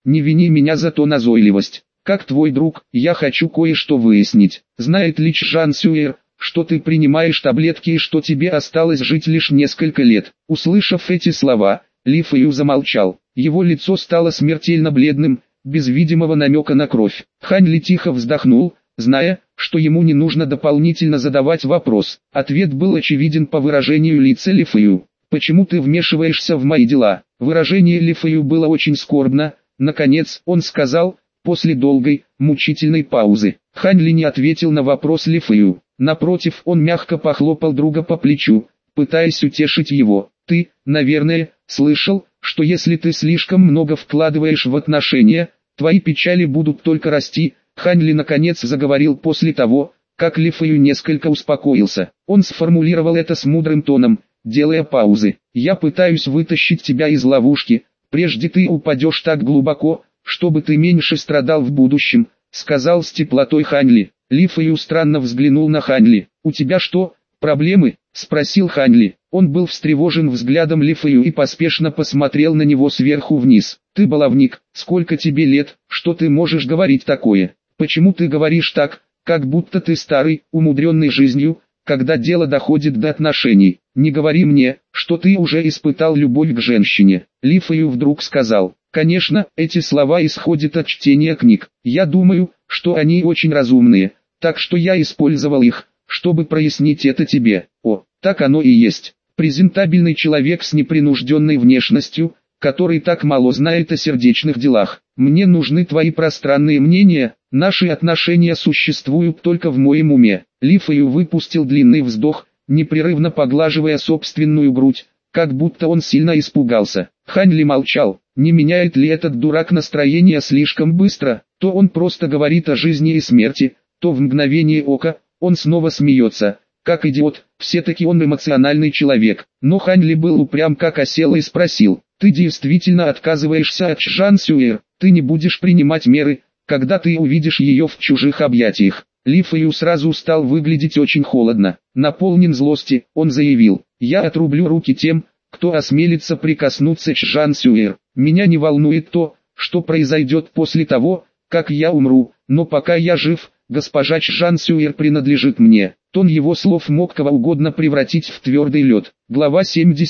не вини меня за ту назойливость. Как твой друг, я хочу кое-что выяснить. Знает ли Чжан Сюэр, что ты принимаешь таблетки и что тебе осталось жить лишь несколько лет? Услышав эти слова, Ли Фэю замолчал. Его лицо стало смертельно бледным, без видимого намека на кровь. Хань Ли тихо вздохнул, зная, что ему не нужно дополнительно задавать вопрос. Ответ был очевиден по выражению лица Ли Фэю. «Почему ты вмешиваешься в мои дела?» Выражение Ли Фэю было очень скорбно. Наконец, он сказал, после долгой, мучительной паузы. Хань Ли не ответил на вопрос Ли Фэю. Напротив, он мягко похлопал друга по плечу, пытаясь утешить его. «Ты, наверное, слышал, что если ты слишком много вкладываешь в отношения, твои печали будут только расти». Хань Ли наконец заговорил после того, как Ли Фэю несколько успокоился. Он сформулировал это с мудрым тоном, делая паузы. «Я пытаюсь вытащить тебя из ловушки, прежде ты упадешь так глубоко, чтобы ты меньше страдал в будущем», сказал с теплотой Хань Ли. Ли Фэю странно взглянул на Хань Ли. «У тебя что, проблемы?» спросил Хань Ли. Он был встревожен взглядом Ли Фэю и поспешно посмотрел на него сверху вниз. «Ты баловник, сколько тебе лет, что ты можешь говорить такое? Почему ты говоришь так, как будто ты старый, умудренный жизнью, когда дело доходит до отношений? Не говори мне, что ты уже испытал любовь к женщине». Ли Фэю вдруг сказал. «Конечно, эти слова исходят от чтения книг. Я думаю, что они очень разумные, так что я использовал их, чтобы прояснить это тебе». «О, так оно и есть. Презентабельный человек с непринужденной внешностью, который так мало знает о сердечных делах. Мне нужны твои пространные мнения, наши отношения существуют только в моем уме». Ли Фэю выпустил длинный вздох, непрерывно поглаживая собственную грудь, как будто он сильно испугался. Хань Ли молчал. Не меняет ли этот дурак настроение слишком быстро? То он просто говорит о жизни и смерти, то в мгновение ока он снова смеется. Как идиот, все-таки он эмоциональный человек. Но Хань Ли был упрям как осел и спросил: «Ты действительно отказываешься от Чжан Сюэр? Ты не будешь принимать меры, когда ты увидишь ее в чужих объятиях?» Ли Фэю сразу стал выглядеть очень холодно. Наполнен злости, он заявил: «Я отрублю руки тем, кто осмелится прикоснуться к Чжан Сюэр. Меня не волнует то, что произойдет после того, как я умру, но пока я жив, госпожа Чжан Сюэр принадлежит мне». Тон его слов мог кого угодно превратить в твердый лед. Глава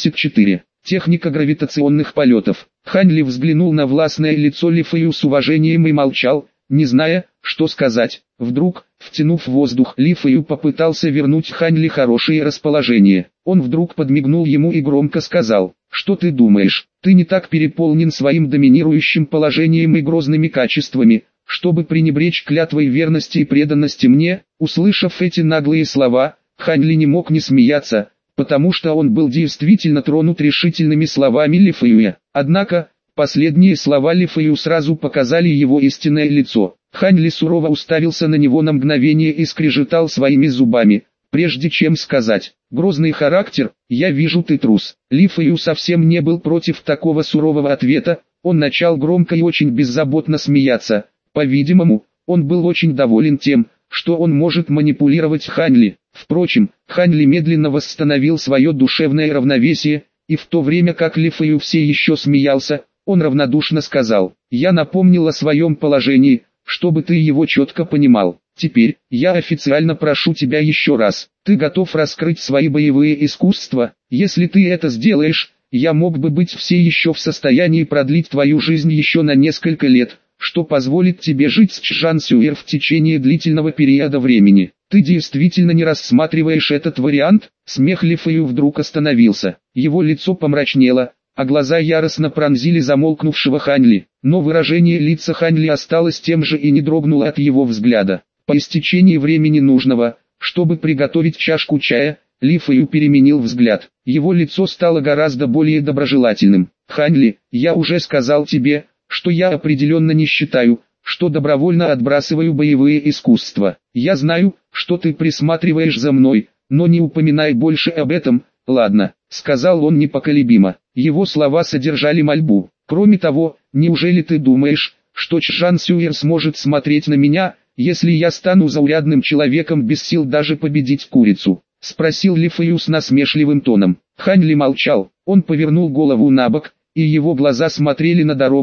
74. Техника гравитационных полетов. Хань Ли взглянул на властное лицо Ли Фэю с уважением и молчал, не зная, что сказать. Вдруг, втянув воздух, Ли Фэю попытался вернуть Хань Ли хорошее расположение. Он вдруг подмигнул ему и громко сказал: «Что ты думаешь? Ты не так переполнен своим доминирующим положением и грозными качествами, чтобы пренебречь клятвой верности и преданности мне». Услышав эти наглые слова, Хань Ли не мог не смеяться, потому что он был действительно тронут решительными словами Ли Фэюя. Однако, последние слова Ли Фэю сразу показали его истинное лицо. Хань Ли сурово уставился на него на мгновение и скрежетал своими зубами, прежде чем сказать: «Грозный характер, я вижу, ты трус». Ли Фэю совсем не был против такого сурового ответа, он начал громко и очень беззаботно смеяться. По-видимому, он был очень доволен тем, что он может манипулировать Хань Ли. Впрочем, Хань Ли медленно восстановил свое душевное равновесие, и в то время как Ли Фэю все еще смеялся, он равнодушно сказал: «Я напомнил о своем положении, чтобы ты его четко понимал. Теперь, я официально прошу тебя еще раз, ты готов раскрыть свои боевые искусства? Если ты это сделаешь, я мог бы быть все еще в состоянии продлить твою жизнь еще на несколько лет, что позволит тебе жить с Чжан Сюэр в течение длительного периода времени. Ты действительно не рассматриваешь этот вариант?» Смех Ли Фэю вдруг остановился. Его лицо помрачнело, а глаза яростно пронзили замолкнувшего Хань Ли. Но выражение лица Хань Ли осталось тем же и не дрогнуло от его взгляда. По истечении времени нужного, чтобы приготовить чашку чая, Ли Фэю переменил взгляд. Его лицо стало гораздо более доброжелательным. «Хань Ли, я уже сказал тебе, что я определенно не считаю, что добровольно отбрасываю боевые искусства. Я знаю, что ты присматриваешь за мной, но не упоминай больше об этом, ладно?» сказал он непоколебимо. Его слова содержали мольбу. «Кроме того, неужели ты думаешь, что Чжан Сюэр сможет смотреть на меня, если я стану заурядным человеком без сил даже победить курицу?» спросил Ли Фэю с насмешливым тоном. Хань Ли молчал, он повернул голову на бок, и его глаза смотрели на дорогу,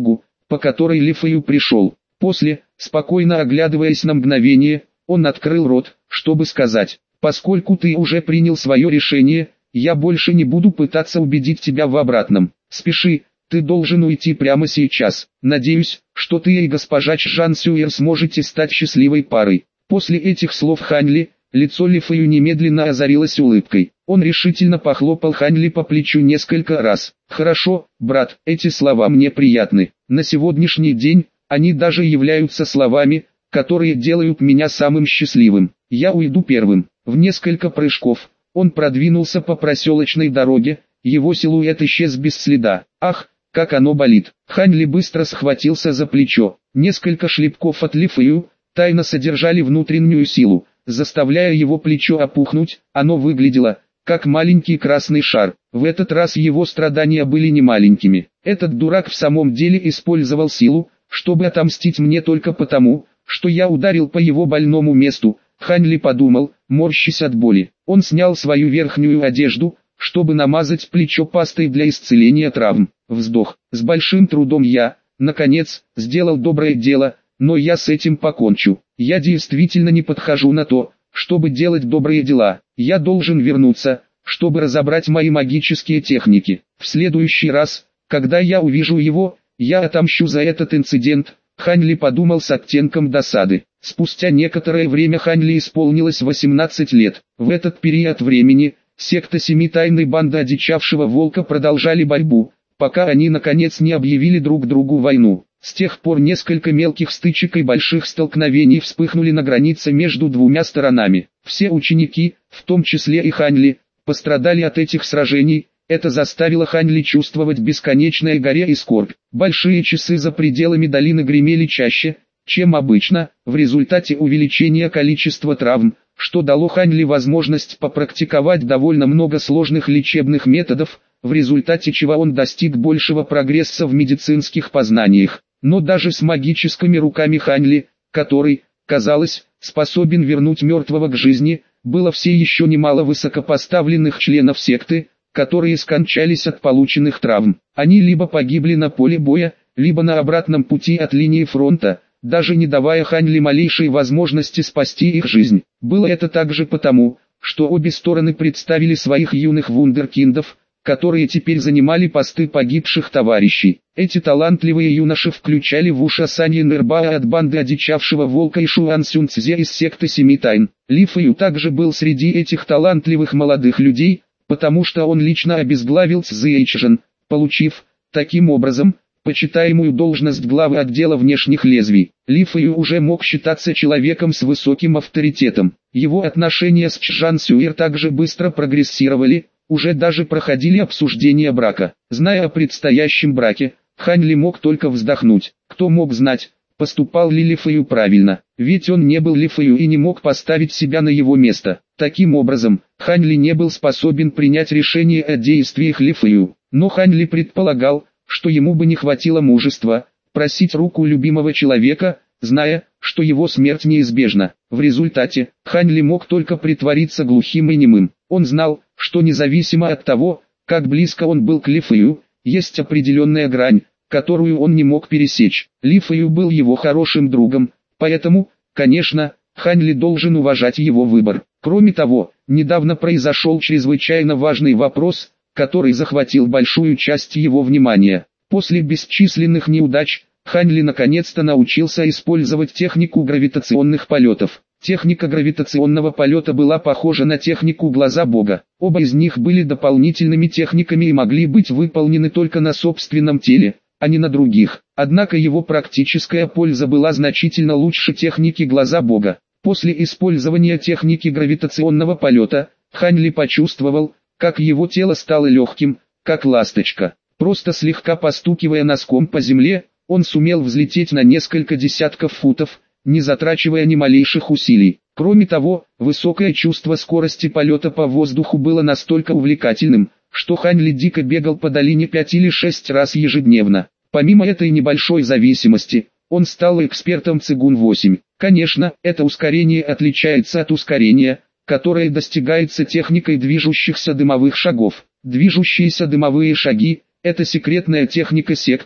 по которой Ли Фэю пришел. После, спокойно оглядываясь на мгновение, он открыл рот, чтобы сказать: «Поскольку ты уже принял свое решение, я больше не буду пытаться убедить тебя в обратном. Спеши, ты должен уйти прямо сейчас. Надеюсь, что ты и госпожа Чжан Сюэр сможете стать счастливой парой». После этих слов Хань Ли, лицо Ли Фэю немедленно озарилось улыбкой. Он решительно похлопал Хань Ли по плечу несколько раз. «Хорошо, брат, эти слова мне приятны. На сегодняшний день, они даже являются словами, которые делают меня самым счастливым. Я уйду первым». В несколько прыжков, он продвинулся по проселочной дороге, его силуэт исчез без следа. «Ах, как оно болит!» Хань Ли быстро схватился за плечо. Несколько шлепков от Ли Фэю тайно содержали внутреннюю силу, заставляя его плечо опухнуть. Оно выглядело как маленький красный шар. В этот раз его страдания были не маленькими. Этот дурак в самом деле использовал силу, чтобы отомстить мне только потому, что я ударил по его больному месту. Хань Ли подумал, морщась от боли. Он снял свою верхнюю одежду, чтобы намазать плечо пастой для исцеления травм. Вздох. С большим трудом я, наконец, сделал доброе дело, но я с этим покончу. Я действительно не подхожу на то, чтобы делать добрые дела. Я должен вернуться, чтобы разобрать мои магические техники. В следующий раз, когда я увижу его, я отомщу за этот инцидент. Хань Ли подумал с оттенком досады. Спустя некоторое время Хань Ли исполнилось 18 лет. В этот период времени, секта Семи Тайной Банды Одичавшего Волка продолжали борьбу, пока они наконец не объявили друг другу войну. С тех пор несколько мелких стычек и больших столкновений вспыхнули на границе между двумя сторонами. Все ученики, в том числе и Хань Ли, пострадали от этих сражений. Это заставило Хань Ли чувствовать бесконечное горе и скорбь. Большие часы за пределами долины гремели чаще, чем обычно, в результате увеличения количества травм, что дало Хань Ли возможность попрактиковать довольно много сложных лечебных методов, в результате чего он достиг большего прогресса в медицинских познаниях. Но даже с магическими руками Хань Ли, который, казалось, способен вернуть мертвого к жизни, было все еще немало высокопоставленных членов секты, которые скончались от полученных травм. Они либо погибли на поле боя, либо на обратном пути от линии фронта, даже не давая Хань Ли малейшей возможности спасти их жизнь. Было это также потому, что обе стороны представили своих юных вундеркиндов, которые теперь занимали посты погибших товарищей. Эти талантливые юноши включали Вуша Саньи Нербаа от банды Одичавшего Волка и Шуан Сюнцзе из секты Семи Тайн. Ли Фэю также был среди этих талантливых молодых людей, потому что он лично обезглавил Цзэйчжэн, получив, таким образом, почитаемую должность главы отдела внешних лезвий. Ли Фэю уже мог считаться человеком с высоким авторитетом. Его отношения с Чжан Сюэр также быстро прогрессировали, уже даже проходили обсуждения брака. Зная о предстоящем браке, Хань Ли мог только вздохнуть. Кто мог знать, поступал ли Ли Фэю правильно, ведь он не был Ли Фэю и не мог поставить себя на его место. Таким образом, Хань Ли не был способен принять решение о действиях Ли Фэю. Но Хань Ли предполагал, что ему бы не хватило мужества просить руку любимого человека, зная, что его смерть неизбежна. В результате, Хань Ли мог только притвориться глухим и немым. Он знал, что независимо от того, как близко он был к Ли Фэю, есть определенная грань, которую он не мог пересечь. Ли Фэю был его хорошим другом, поэтому, конечно, Хань Ли должен уважать его выбор. Кроме того, недавно произошел чрезвычайно важный вопрос, который захватил большую часть его внимания. После бесчисленных неудач, Хань Ли наконец-то научился использовать технику гравитационных полетов. Техника гравитационного полета была похожа на технику Глаза Бога. Оба из них были дополнительными техниками и могли быть выполнены только на собственном теле, а не на других. Однако его практическая польза была значительно лучше техники Глаза Бога. После использования техники гравитационного полета, Хань Ли почувствовал, как его тело стало легким, как ласточка. Просто слегка постукивая носком по земле, он сумел взлететь на несколько десятков футов, не затрачивая ни малейших усилий. Кроме того, высокое чувство скорости полета по воздуху было настолько увлекательным, что Хань Ли дико бегал по долине 5 или 6 раз ежедневно. Помимо этой небольшой зависимости, он стал экспертом Цигун-8. Конечно, это ускорение отличается от ускорения, которое достигается техникой движущихся дымовых шагов. Движущиеся дымовые шаги – это секретная техника секты,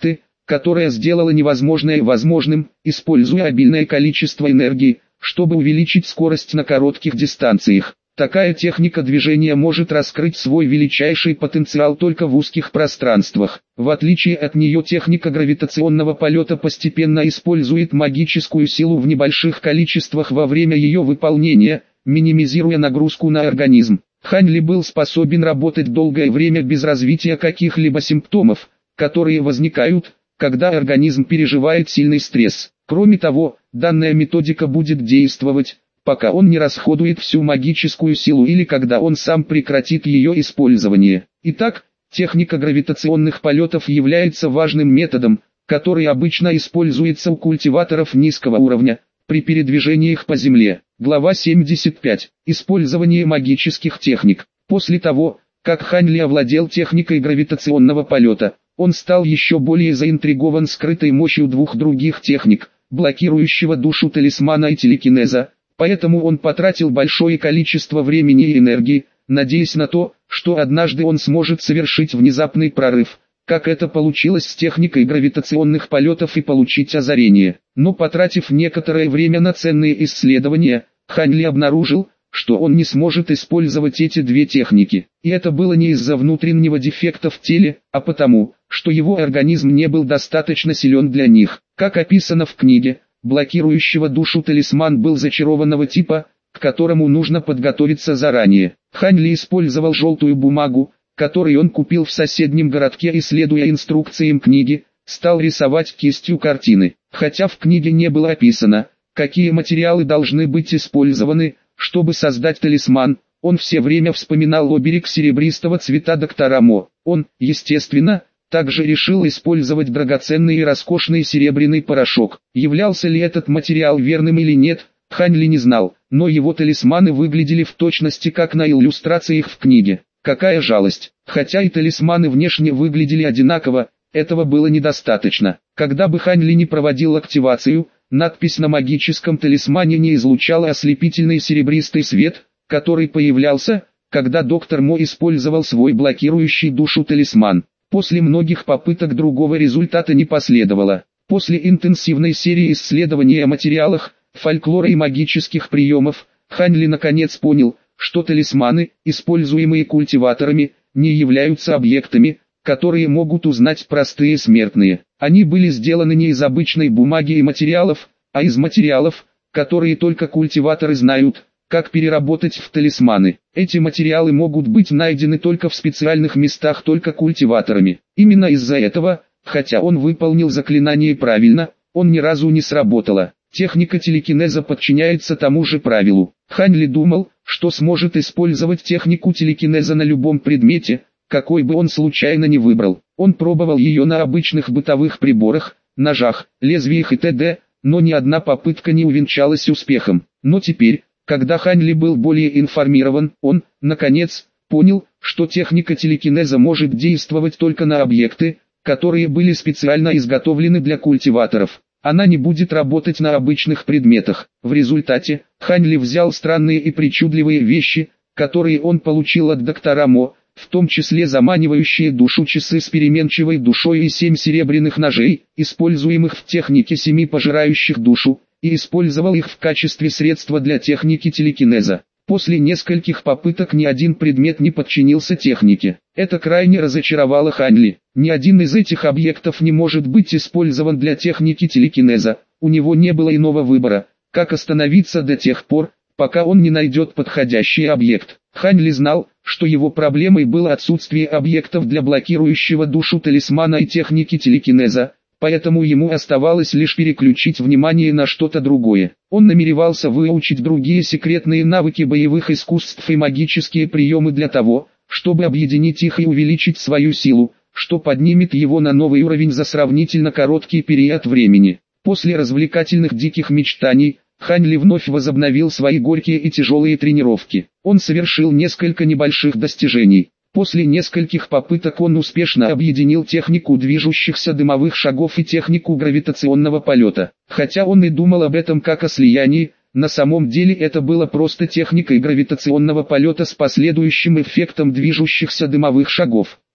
которая сделала невозможное возможным, используя обильное количество энергии, чтобы увеличить скорость на коротких дистанциях. Такая техника движения может раскрыть свой величайший потенциал только в узких пространствах. В отличие от нее техника гравитационного полета постепенно использует магическую силу в небольших количествах во время ее выполнения, минимизируя нагрузку на организм. Хань Ли был способен работать долгое время без развития каких-либо симптомов, которые возникают, когда организм переживает сильный стресс. Кроме того, данная методика будет действовать, пока он не расходует всю магическую силу или когда он сам прекратит ее использование. Итак, техника гравитационных полетов является важным методом, который обычно используется у культиваторов низкого уровня, при передвижениях по Земле. Глава 75. Использование магических техник. После того, как Хань Ли овладел техникой гравитационного полета, он стал еще более заинтригован скрытой мощью двух других техник, блокирующего душу талисмана и телекинеза, поэтому он потратил большое количество времени и энергии, надеясь на то, что однажды он сможет совершить внезапный прорыв, как это получилось с техникой гравитационных полетов, и получить озарение. Но потратив некоторое время на ценные исследования, Хань Ли обнаружил, что он не сможет использовать эти две техники. И это было не из-за внутреннего дефекта в теле, а потому, что его организм не был достаточно силен для них. Как описано в книге, блокирующего душу талисман был зачарованного типа, к которому нужно подготовиться заранее. Хань Ли использовал желтую бумагу, которую он купил в соседнем городке, и, следуя инструкциям книги, стал рисовать кистью картины. Хотя в книге не было описано, какие материалы должны быть использованы, чтобы создать талисман, он все время вспоминал оберег серебристого цвета доктора Мо. Он, естественно, также решил использовать драгоценный и роскошный серебряный порошок. Являлся ли этот материал верным или нет, Хань Ли не знал, но его талисманы выглядели в точности как на иллюстрациях в книге. Какая жалость! Хотя и талисманы внешне выглядели одинаково, этого было недостаточно. Когда бы Хань Ли не проводил активацию, надпись на магическом талисмане не излучала ослепительный серебристый свет, который появлялся, когда доктор Мо использовал свой блокирующий душу талисман. После многих попыток другого результата не последовало. После интенсивной серии исследований о материалах, фольклора и магических приемов, Хань Ли наконец понял, что талисманы, используемые культиваторами, не являются объектами, которые могут узнать простые смертные. Они были сделаны не из обычной бумаги и материалов, а из материалов, которые только культиваторы знают, как переработать в талисманы. Эти материалы могут быть найдены только в специальных местах только культиваторами. Именно из-за этого, хотя он выполнил заклинание правильно, он ни разу не сработало. Техника телекинеза подчиняется тому же правилу. Хань Ли думал, что сможет использовать технику телекинеза на любом предмете, какой бы он случайно не выбрал. Он пробовал ее на обычных бытовых приборах, ножах, лезвиях и т.д., но ни одна попытка не увенчалась успехом. Но теперь, когда Хань Ли был более информирован, он, наконец, понял, что техника телекинеза может действовать только на объекты, которые были специально изготовлены для культиваторов. Она не будет работать на обычных предметах. В результате, Хань Ли взял странные и причудливые вещи, которые он получил от доктора Мо, в том числе заманивающие душу часы с переменчивой душой и 7 серебряных ножей, используемых в технике 7 пожирающих душу, и использовал их в качестве средства для техники телекинеза. После нескольких попыток ни один предмет не подчинился технике. Это крайне разочаровало Хань Ли. Ни один из этих объектов не может быть использован для техники телекинеза. У него не было иного выбора, как остановиться до тех пор, пока он не найдет подходящий объект. Хань Ли знал, что его проблемой было отсутствие объектов для блокирующего душу талисмана и техники телекинеза, поэтому ему оставалось лишь переключить внимание на что-то другое. Он намеревался выучить другие секретные навыки боевых искусств и магические приемы для того, чтобы объединить их и увеличить свою силу, что поднимет его на новый уровень за сравнительно короткий период времени. После развлекательных диких мечтаний, Хань Ли вновь возобновил свои горькие и тяжелые тренировки. Он совершил несколько небольших достижений. После нескольких попыток он успешно объединил технику движущихся дымовых шагов и технику гравитационного полета. Хотя он и думал об этом как о слиянии, на самом деле это было просто техникой гравитационного полета с последующим эффектом движущихся дымовых шагов.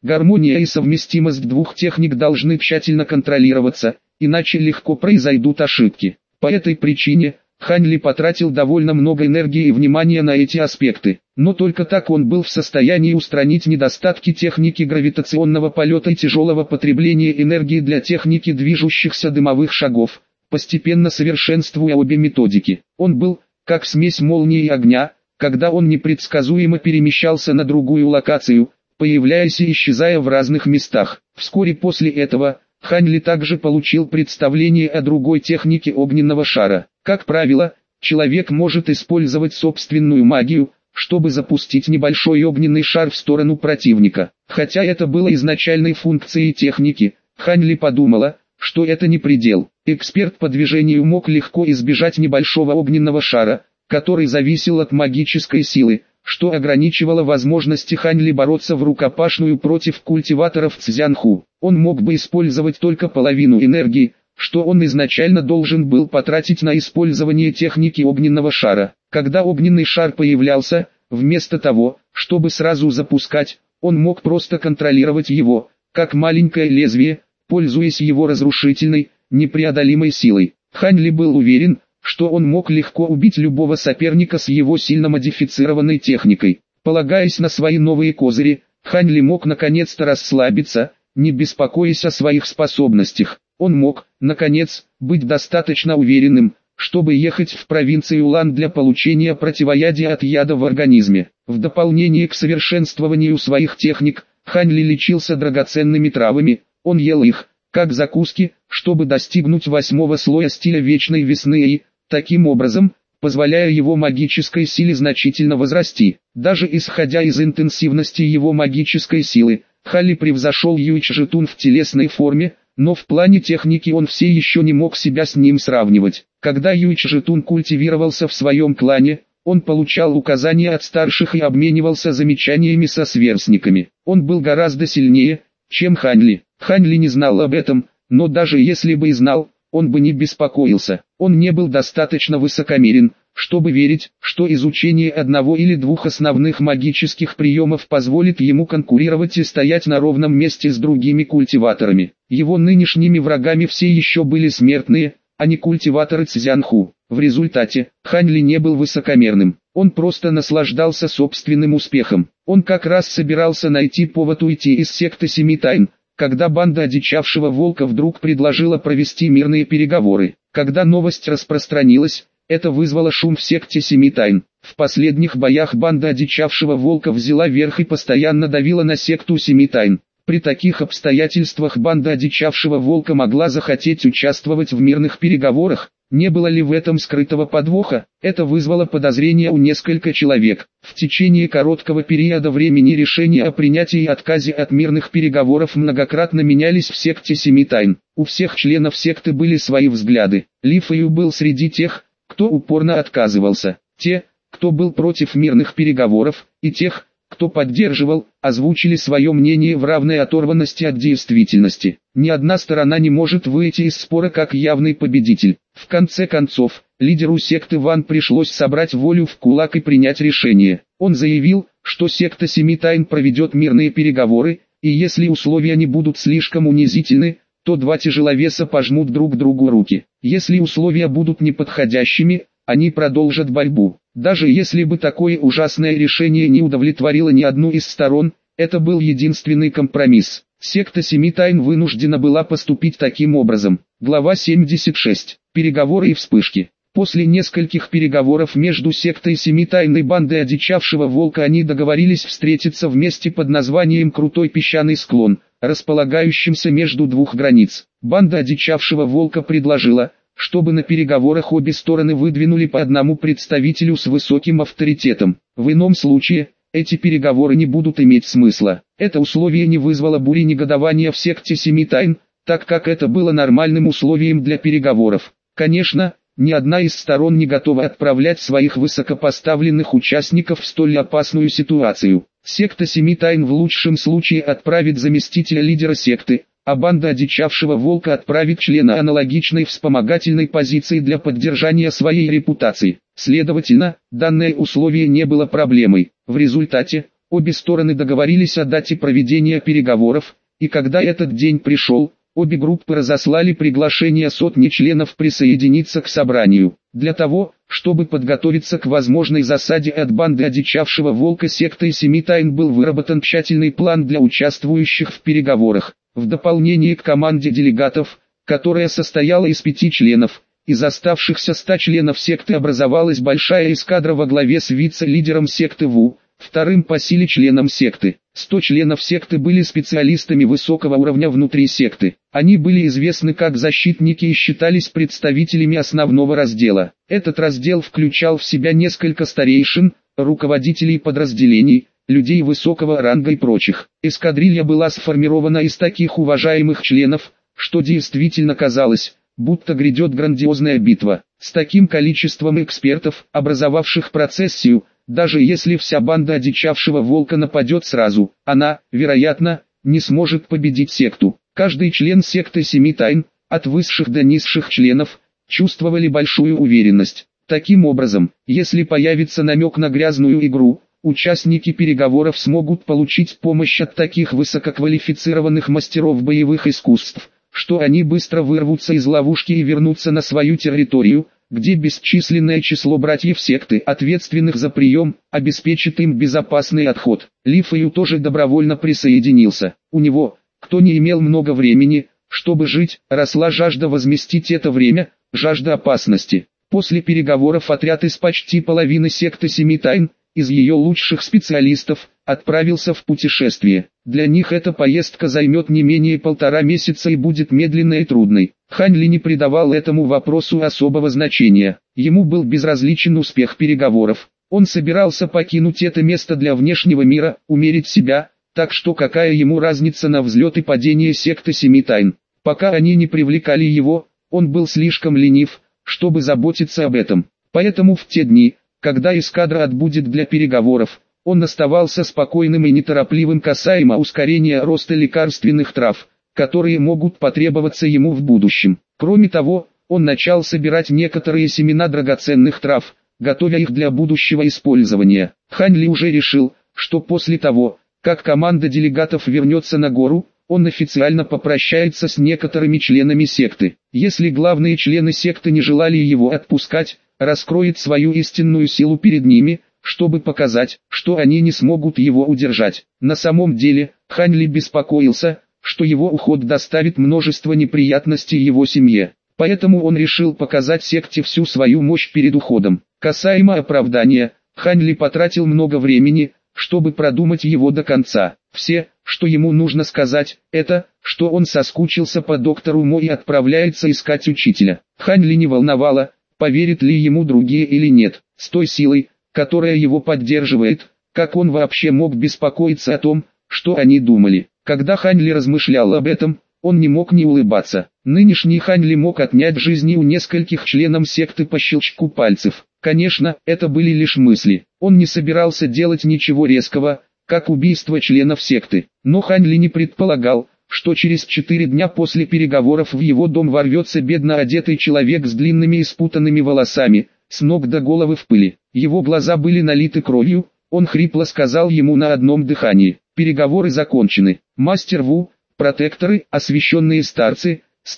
Гармония и совместимость двух техник должны тщательно контролироваться, иначе легко произойдут ошибки. По этой причине, Хань Ли потратил довольно много энергии и внимания на эти аспекты, но только так он был в состоянии устранить недостатки техники гравитационного полета и тяжелого потребления энергии для техники движущихся дымовых шагов, постепенно совершенствуя обе методики. Он был, как смесь молнии и огня, когда он непредсказуемо перемещался на другую локацию, появляясь и исчезая в разных местах. Вскоре после этого, Хань Ли также получил представление о другой технике огненного шара. Как правило, человек может использовать собственную магию, чтобы запустить небольшой огненный шар в сторону противника. Хотя это было изначальной функцией техники, Хань Ли подумала, что это не предел. Эксперт по движению мог легко избежать небольшого огненного шара, который зависел от магической силы, что ограничивало возможности Хань Ли бороться в рукопашную против культиваторов Цзянху. Он мог бы использовать только половину энергии, что он изначально должен был потратить на использование техники огненного шара. Когда огненный шар появлялся, вместо того, чтобы сразу запускать, он мог просто контролировать его, как маленькое лезвие, пользуясь его разрушительной, непреодолимой силой. Хань Ли был уверен, что он мог легко убить любого соперника с его сильно модифицированной техникой. Полагаясь на свои новые козыри, Хань Ли мог наконец-то расслабиться, не беспокоясь о своих способностях. Он мог, наконец, быть достаточно уверенным, чтобы ехать в провинцию Лан для получения противоядия от яда в организме. В дополнение к совершенствованию своих техник, Хань Ли лечился драгоценными травами, он ел их, как закуски, чтобы достигнуть 8-го слоя стиля вечной весны и, таким образом, позволяя его магической силе значительно возрасти. Даже исходя из интенсивности его магической силы, Хань Ли превзошел Юйчжитун в телесной форме, но в плане техники он все еще не мог себя с ним сравнивать. Когда Юйчжитун культивировался в своем клане, он получал указания от старших и обменивался замечаниями со сверстниками. Он был гораздо сильнее, чем Хань Ли. Хань Ли не знал об этом, но даже если бы и знал, он бы не беспокоился. Он не был достаточно высокомерен, чтобы верить, что изучение одного или двух основных магических приемов позволит ему конкурировать и стоять на ровном месте с другими культиваторами. Его нынешними врагами все еще были смертные, а не культиваторы Цзянху. В результате, Хань Ли не был высокомерным, он просто наслаждался собственным успехом. Он как раз собирался найти повод уйти из секты Семи Тайн, когда банда одичавшего волка вдруг предложила провести мирные переговоры. Когда новость распространилась, это вызвало шум в секте Семи Тайн. В последних боях банда одичавшего волка взяла верх и постоянно давила на секту Семи Тайн. При таких обстоятельствах банда одичавшего волка могла захотеть участвовать в мирных переговорах. Не было ли в этом скрытого подвоха? Это вызвало подозрения у нескольких человек. В течение короткого периода времени решения о принятии и отказе от мирных переговоров многократно менялись в секте Семи Тайн. У всех членов секты были свои взгляды. Ли Фэю был среди тех, кто упорно отказывался. Те, кто был против мирных переговоров, и тех, кто поддерживал, озвучили свое мнение в равной оторванности от действительности. Ни одна сторона не может выйти из спора как явный победитель. В конце концов, лидеру секты Ван пришлось собрать волю в кулак и принять решение. Он заявил, что секта Семи Тайн проведет мирные переговоры, и если условия не будут слишком унизительны, то два тяжеловеса пожмут друг другу руки. Если условия будут неподходящими, они продолжат борьбу. Даже если бы такое ужасное решение не удовлетворило ни одну из сторон, это был единственный компромисс. Секта Семи Тайн вынуждена была поступить таким образом. Глава 76. Переговоры и вспышки. После нескольких переговоров между сектой Семи Тайн и бандой одичавшего волка они договорились встретиться вместе под названием Крутой песчаный склон, располагающимся между двух границ. Банда одичавшего волка предложила, чтобы на переговорах обе стороны выдвинули по одному представителю с высоким авторитетом. В ином случае, эти переговоры не будут иметь смысла. Это условие не вызвало бури негодования в секте Семи Тайн, так как это было нормальным условием для переговоров. Конечно, ни одна из сторон не готова отправлять своих высокопоставленных участников в столь опасную ситуацию. Секта Семи Тайн в лучшем случае отправит заместителя лидера секты, а банда одичавшего волка отправит члена аналогичной вспомогательной позиции для поддержания своей репутации. Следовательно, данное условие не было проблемой. В результате, Обе стороны договорились о дате проведения переговоров, и когда этот день пришел, обе группы разослали приглашение сотни членов присоединиться к собранию. Для того, чтобы подготовиться к возможной засаде от банды одичавшего волка секты Семи Тайн, был выработан тщательный план для участвующих в переговорах. В дополнение к команде делегатов, которая состояла из 5 членов, из оставшихся 100 членов секты образовалась большая эскадра во главе с вице-лидером секты Ву, вторым по силе членом секты. 100 членов секты были специалистами высокого уровня внутри секты. Они были известны как защитники и считались представителями основного раздела. Этот раздел включал в себя несколько старейшин, руководителей подразделений, людей высокого ранга и прочих. Эскадрилья была сформирована из таких уважаемых членов, что действительно казалось, будто грядет грандиозная битва. С таким количеством экспертов, образовавших процессию, даже если вся банда одичавшего волка нападет сразу, она, вероятно, не сможет победить секту. Каждый член секты Семи Тайн, от высших до низших членов, чувствовали большую уверенность. Таким образом, если появится намек на грязную игру, участники переговоров смогут получить помощь от таких высококвалифицированных мастеров боевых искусств, что они быстро вырвутся из ловушки и вернутся на свою территорию, где бесчисленное число братьев секты, ответственных за прием, обеспечит им безопасный отход. Ли Фэю тоже добровольно присоединился. У него, кто не имел много времени, чтобы жить, росла жажда возместить это время, жажда опасности. После переговоров отряд из почти половины секты Семи Тайн, из ее лучших специалистов, отправился в путешествие. Для них эта поездка займет не менее 1,5 месяца и будет медленной и трудной. Хань Ли не придавал этому вопросу особого значения. Ему был безразличен успех переговоров. Он собирался покинуть это место для внешнего мира, умерить себя, так что какая ему разница на взлет и падение секты Семи Тайн. Пока они не привлекали его, он был слишком ленив, чтобы заботиться об этом. Поэтому в те дни, когда эскадра отбудет для переговоров, он оставался спокойным и неторопливым касаемо ускорения роста лекарственных трав, которые могут потребоваться ему в будущем. Кроме того, он начал собирать некоторые семена драгоценных трав, готовя их для будущего использования. Хань Ли уже решил, что после того, как команда делегатов вернется на гору, он официально попрощается с некоторыми членами секты. Если главные члены секты не желали его отпускать, раскроет свою истинную силу перед ними, чтобы показать, что они не смогут его удержать. На самом деле, Хань Ли беспокоился, что его уход доставит множество неприятностей его семье. Поэтому он решил показать секте всю свою мощь перед уходом. Касаемо оправдания, Хань Ли потратил много времени, чтобы продумать его до конца. Все, что ему нужно сказать, это, что он соскучился по доктору Мо и отправляется искать учителя. Хань Ли не волновало, поверят ли ему другие или нет. С той силой, которая его поддерживает, как он вообще мог беспокоиться о том, что они думали. Когда Хань Ли размышлял об этом, он не мог не улыбаться. Нынешний Хань Ли мог отнять жизни у нескольких членов секты по щелчку пальцев. Конечно, это были лишь мысли. Он не собирался делать ничего резкого, как убийство членов секты. Но Хань Ли не предполагал, что через 4 дня после переговоров в его дом ворвется бедно одетый человек с длинными и спутанными волосами, с ног до головы в пыли. Его глаза были налиты кровью, он хрипло сказал ему на одном дыхании: «Переговоры закончены. Мастер Ву, протекторы, освященные старцы,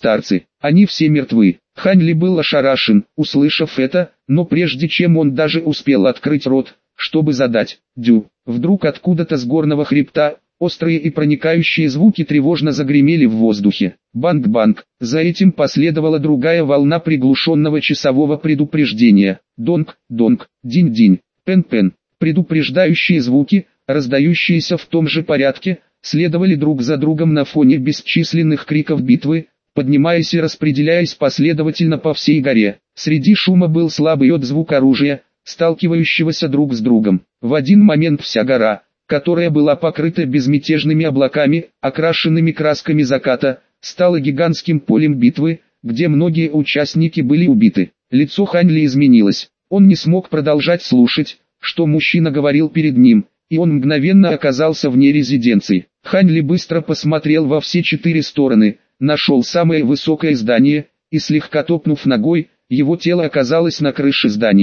они все мертвы». Хань Ли был ошарашен, услышав это, но прежде чем он даже успел открыть рот, чтобы задать «дю», вдруг откуда-то с горного хребта, острые и проникающие звуки тревожно загремели в воздухе. Банг-банг. За этим последовала другая волна приглушенного часового предупреждения. Донг, донг, динь-динь, пен-пен. Предупреждающие звуки, раздающиеся в том же порядке, следовали друг за другом на фоне бесчисленных криков битвы, поднимаясь и распределяясь последовательно по всей горе. Среди шума был слабый отзвук оружия, сталкивающегося друг с другом. В один момент вся гора, которая была покрыта безмятежными облаками, окрашенными красками заката, стала гигантским полем битвы, где многие участники были убиты. Лицо Хань Ли изменилось. Он не смог продолжать слушать, что мужчина говорил перед ним, и он мгновенно оказался вне резиденции. Хань Ли быстро посмотрел во все 4 стороны, нашел самое высокое здание, и слегка топнув ногой, его тело оказалось на крыше здания.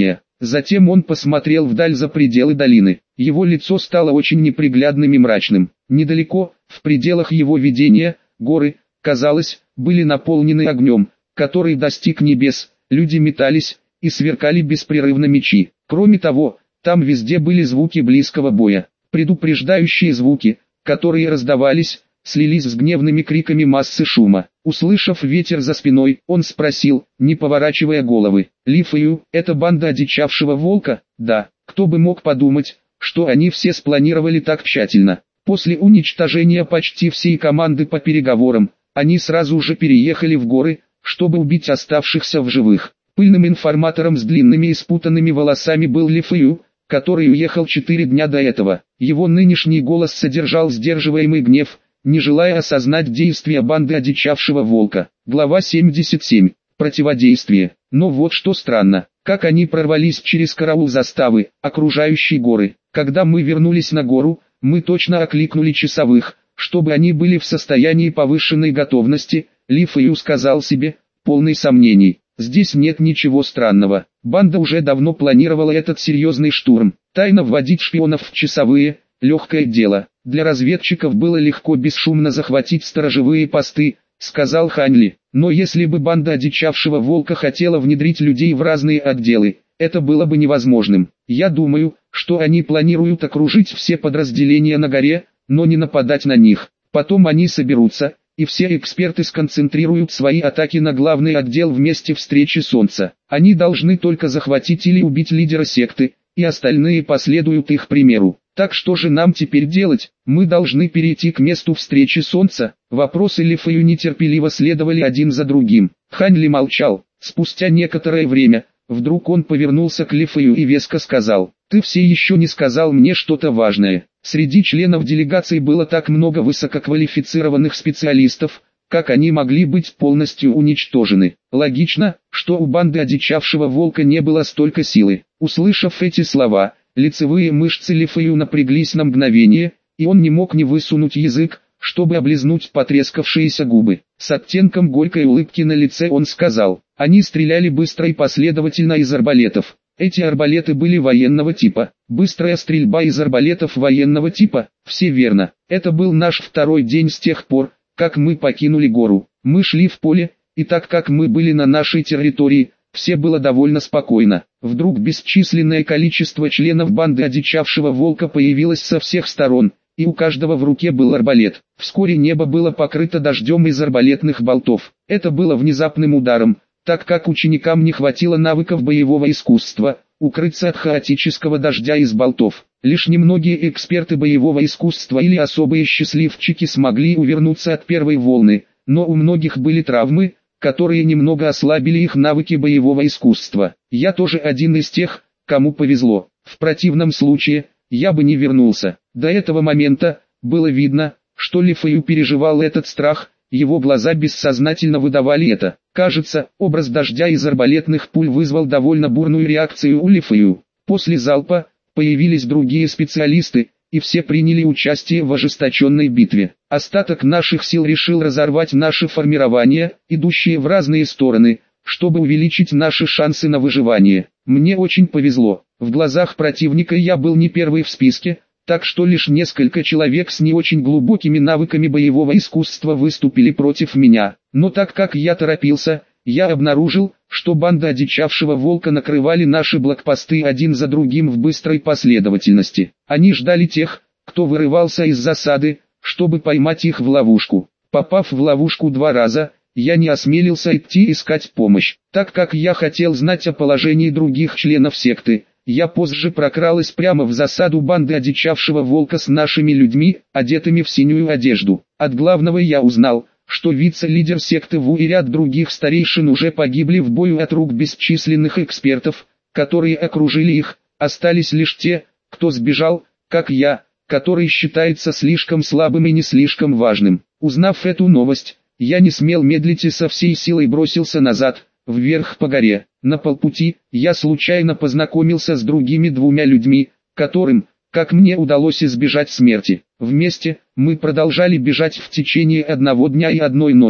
Затем он посмотрел вдаль за пределы долины. Его лицо стало очень неприглядным и мрачным. Недалеко, в пределах его видения, горы, казалось, были наполнены огнем, который достиг небес, люди метались и сверкали беспрерывно мечи. Кроме того, там везде были звуки близкого боя, предупреждающие звуки, которые раздавались, слились с гневными криками массы шума. Услышав ветер за спиной, он спросил, не поворачивая головы: «Лифаю, это банда одичавшего волка?» «Да, кто бы мог подумать, что они все спланировали так тщательно». После уничтожения почти всей команды по переговорам, они сразу же переехали в горы, чтобы убить оставшихся в живых. Пыльным информатором с длинными и спутанными волосами был Лифаю, который уехал 4 дня до этого. Его нынешний голос содержал сдерживаемый гнев, не желая осознать действия банды одичавшего волка. Глава 77. Противодействие. Но вот что странно, как они прорвались через караул заставы, окружающей горы. Когда мы вернулись на гору, мы точно окликнули часовых, чтобы они были в состоянии повышенной готовности. Лифаю сказал себе, полный сомнений. Здесь нет ничего странного. Банда уже давно планировала этот серьезный штурм. Тайно вводить шпионов в часовые – легкое дело. Для разведчиков было легко бесшумно захватить сторожевые посты, сказал Ханли. Но если бы банда одичавшего волка хотела внедрить людей в разные отделы, это было бы невозможным. Я думаю, что они планируют окружить все подразделения на горе, но не нападать на них. Потом они соберутся, и все эксперты сконцентрируют свои атаки на главный отдел в месте встречи Солнца. Они должны только захватить или убить лидера секты, и остальные последуют их примеру. Так что же нам теперь делать? Мы должны перейти к месту встречи Солнца. Вопросы Лифаю нетерпеливо следовали один за другим. Ханли молчал. Спустя некоторое время, вдруг он повернулся к Лифаю и веско сказал: «Ты все еще не сказал мне что-то важное. Среди членов делегации было так много высококвалифицированных специалистов, как они могли быть полностью уничтожены. Логично, что у банды одичавшего волка не было столько силы». Услышав эти слова, лицевые мышцы Лифаю напряглись на мгновение, и он не мог не высунуть язык, чтобы облизнуть потрескавшиеся губы. С оттенком горькой улыбки на лице он сказал: «Они стреляли быстро и последовательно из арбалетов. Эти арбалеты были военного типа. Быстрая стрельба из арбалетов военного типа, все верно. Это был наш второй день с тех пор, как мы покинули гору. Мы шли в поле, и так как мы были на нашей территории, все было довольно спокойно. Вдруг бесчисленное количество членов банды одичавшего волка появилось со всех сторон, и у каждого в руке был арбалет. Вскоре небо было покрыто дождем из арбалетных болтов. Это было внезапным ударом, так как ученикам не хватило навыков боевого искусства укрыться от хаотического дождя из болтов. Лишь немногие эксперты боевого искусства или особые счастливчики смогли увернуться от первой волны, но у многих были травмы, которые немного ослабили их навыки боевого искусства. Я тоже один из тех, кому повезло. В противном случае, я бы не вернулся. До этого момента было видно, что Лифаю переживал этот страх, его глаза бессознательно выдавали это. Кажется, образ дождя из арбалетных пуль вызвал довольно бурную реакцию у Лифаю. После залпа появились другие специалисты, и все приняли участие в ожесточенной битве. Остаток наших сил решил разорвать наши формирования, идущие в разные стороны, чтобы увеличить наши шансы на выживание. Мне очень повезло. В глазах противника я был не первый в списке, так что лишь несколько человек с не очень глубокими навыками боевого искусства выступили против меня. Но так как я торопился, я обнаружил, что банда одичавшего волка накрывали наши блокпосты один за другим в быстрой последовательности. Они ждали тех, кто вырывался из засады, чтобы поймать их в ловушку. Попав в ловушку 2 раза, я не осмелился идти искать помощь. Так как я хотел знать о положении других членов секты, я позже прокралась прямо в засаду банды одичавшего волка с нашими людьми, одетыми в синюю одежду. От главного я узнал, что вице-лидер секты Ву и ряд других старейшин уже погибли в бою от рук бесчисленных экспертов, которые окружили их. Остались лишь те, кто сбежал, как я, который считается слишком слабым и не слишком важным. Узнав эту новость, я не смел медлить и со всей силой бросился назад, вверх по горе. На полпути, я случайно познакомился с другими 2 людьми, которым, как мне удалось избежать смерти. Вместе, мы продолжали бежать в течение 1 дня и 1 ночи,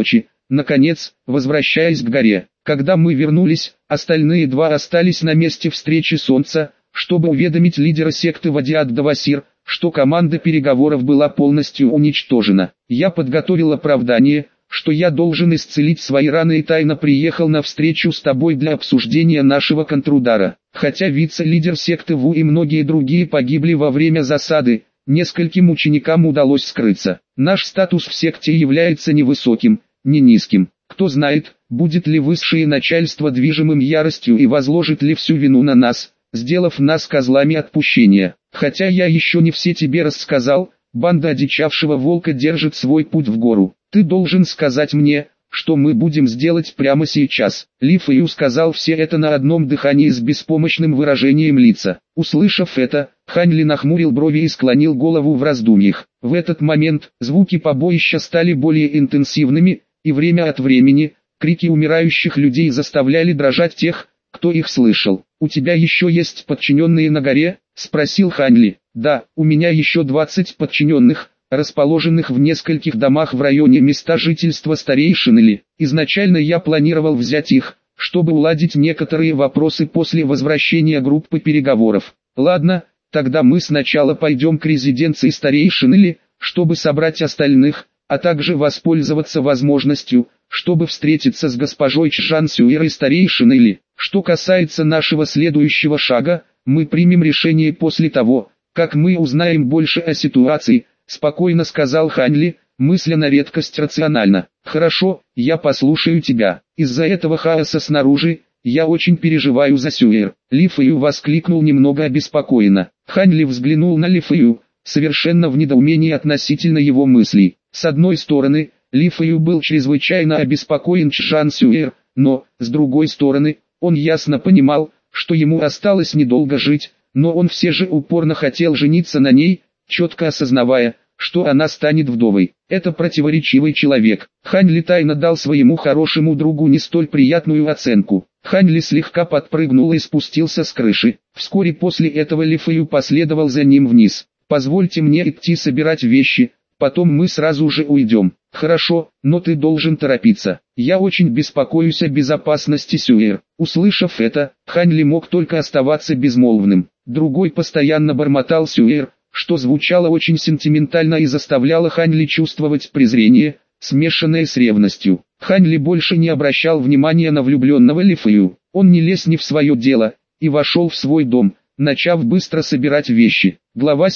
наконец, возвращаясь к горе. Когда мы вернулись, остальные два остались на месте встречи Солнца, чтобы уведомить лидера секты Вадиат Давасир, что команда переговоров была полностью уничтожена. Я подготовил оправдание, что я должен исцелить свои раны и тайно приехал на встречу с тобой для обсуждения нашего контрудара. Хотя вице-лидер секты Ву и многие другие погибли во время засады, нескольким ученикам удалось скрыться. Наш статус в секте является ни высоким, ни низким. Кто знает, будет ли высшее начальство движимым яростью и возложит ли всю вину на нас, сделав нас козлами отпущения. Хотя я еще не все тебе рассказал, банда одичавшего волка держит свой путь в гору. Ты должен сказать мне, что мы будем сделать прямо сейчас. Ли Фэю сказал все это на одном дыхании с беспомощным выражением лица. Услышав это, Хань Ли нахмурил брови и склонил голову в раздумьях. В этот момент звуки побоища стали более интенсивными, и время от времени крики умирающих людей заставляли дрожать тех, кто их слышал. «У тебя еще есть подчиненные на горе?» – спросил Хань Ли. «Да, у меня еще 20 подчиненных, расположенных в нескольких домах в районе места жительства старейшин Ли. Изначально я планировал взять их, чтобы уладить некоторые вопросы после возвращения группы переговоров. Ладно, тогда мы сначала пойдем к резиденции старейшин Ли, чтобы собрать остальных, а также воспользоваться возможностью, чтобы встретиться с госпожой Чжан Сюэр и старейшиной Ли. Что касается нашего следующего шага, мы примем решение после того, как мы узнаем больше о ситуации», — спокойно сказал Хань Ли, мысленно редкость рационально. «Хорошо, я послушаю тебя. Из-за этого хаоса снаружи, я очень переживаю за Сюэр». Ли Фэю воскликнул немного обеспокоенно. Хань Ли взглянул на Ли Фэю, совершенно в недоумении относительно его мыслей. С одной стороны, Ли Фэю был чрезвычайно обеспокоен Чжан Сюэр, но, с другой стороны, он ясно понимал, что ему осталось недолго жить, но он все же упорно хотел жениться на ней, четко осознавая, что она станет вдовой. Это противоречивый человек. Хань Ли тайно дал своему хорошему другу не столь приятную оценку. Хань Ли слегка подпрыгнул и спустился с крыши. Вскоре после этого Ли Фэю последовал за ним вниз. «Позвольте мне идти собирать вещи, потом мы сразу же уйдем». «Хорошо, но ты должен торопиться. Я очень беспокоюсь о безопасности Сюэр». Услышав это, Хань Ли мог только оставаться безмолвным. Другой постоянно бормотал Сюэр, что звучало очень сентиментально и заставляло Хань Ли чувствовать презрение, смешанное с ревностью. Хань Ли больше не обращал внимания на влюбленного Ли Фэю. Он не лез не в свое дело, и вошел в свой дом, начав быстро собирать вещи. Глава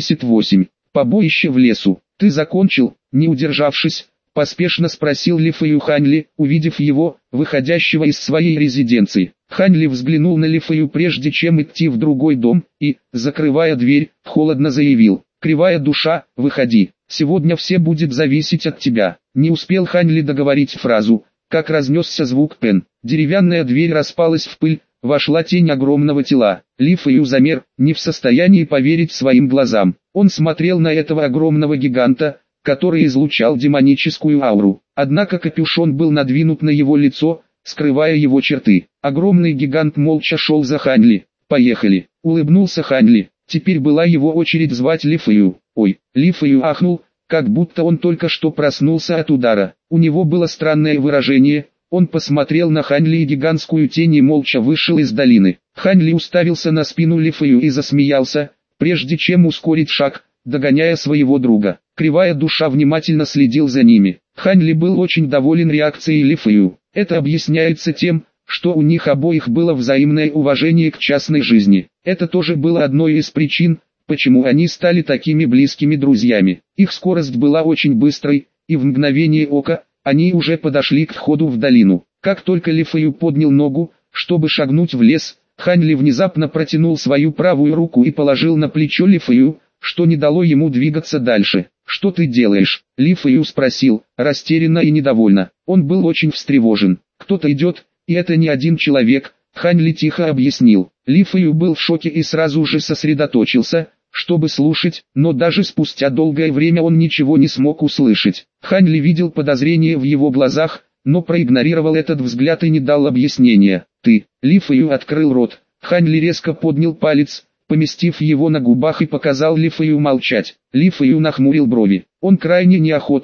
78. Побоище в лесу. «Ты закончил?» Не удержавшись, поспешно спросил Ли Фэю Хань Ли, увидев его, выходящего из своей резиденции. Хань Ли взглянул на Ли Фэю прежде чем идти в другой дом, и, закрывая дверь, холодно заявил: «Кривая душа, выходи, сегодня все будет зависеть от тебя». Не успел Хань Ли договорить фразу, как разнесся звук пен. Деревянная дверь распалась в пыль, вошла тень огромного тела. Ли Фэю замер, не в состоянии поверить своим глазам. Он смотрел на этого огромного гиганта, который излучал демоническую ауру. Однако капюшон был надвинут на его лицо, скрывая его черты. Огромный гигант молча шел за Хань Ли. «Поехали», — улыбнулся Хань Ли. Теперь была его очередь звать Ли Фэю. «Ой», — Ли Фэю ахнул, как будто он только что проснулся от удара. У него было странное выражение, он посмотрел на Хань Ли и гигантскую тень и молча вышел из долины. Хань Ли уставился на спину Ли Фэю и засмеялся, прежде чем ускорить шаг, догоняя своего друга. Кривая душа внимательно следил за ними. Хань Ли был очень доволен реакцией Ли Фэю. Это объясняется тем, что у них обоих было взаимное уважение к частной жизни. Это тоже было одной из причин, почему они стали такими близкими друзьями. Их скорость была очень быстрой, и в мгновение ока, они уже подошли к входу в долину. Как только Ли Фэю поднял ногу, чтобы шагнуть в лес, Хань Ли внезапно протянул свою правую руку и положил на плечо Ли Фэю, что не дало ему двигаться дальше. «Что ты делаешь?» Ли Фэю спросил, растерянно и недовольно. Он был очень встревожен. «Кто-то идет, и это не один человек», Хань Ли тихо объяснил. Ли Фэю был в шоке и сразу же сосредоточился, чтобы слушать, но даже спустя долгое время он ничего не смог услышать. Хань Ли видел подозрение в его глазах, но проигнорировал этот взгляд и не дал объяснения. «Ты». Ли Фэю открыл рот. Хань Ли резко поднял палец, поместив его на губах, и показал Ли Фэю молчать. Ли Фэю нахмурил брови. Он крайне неохотно,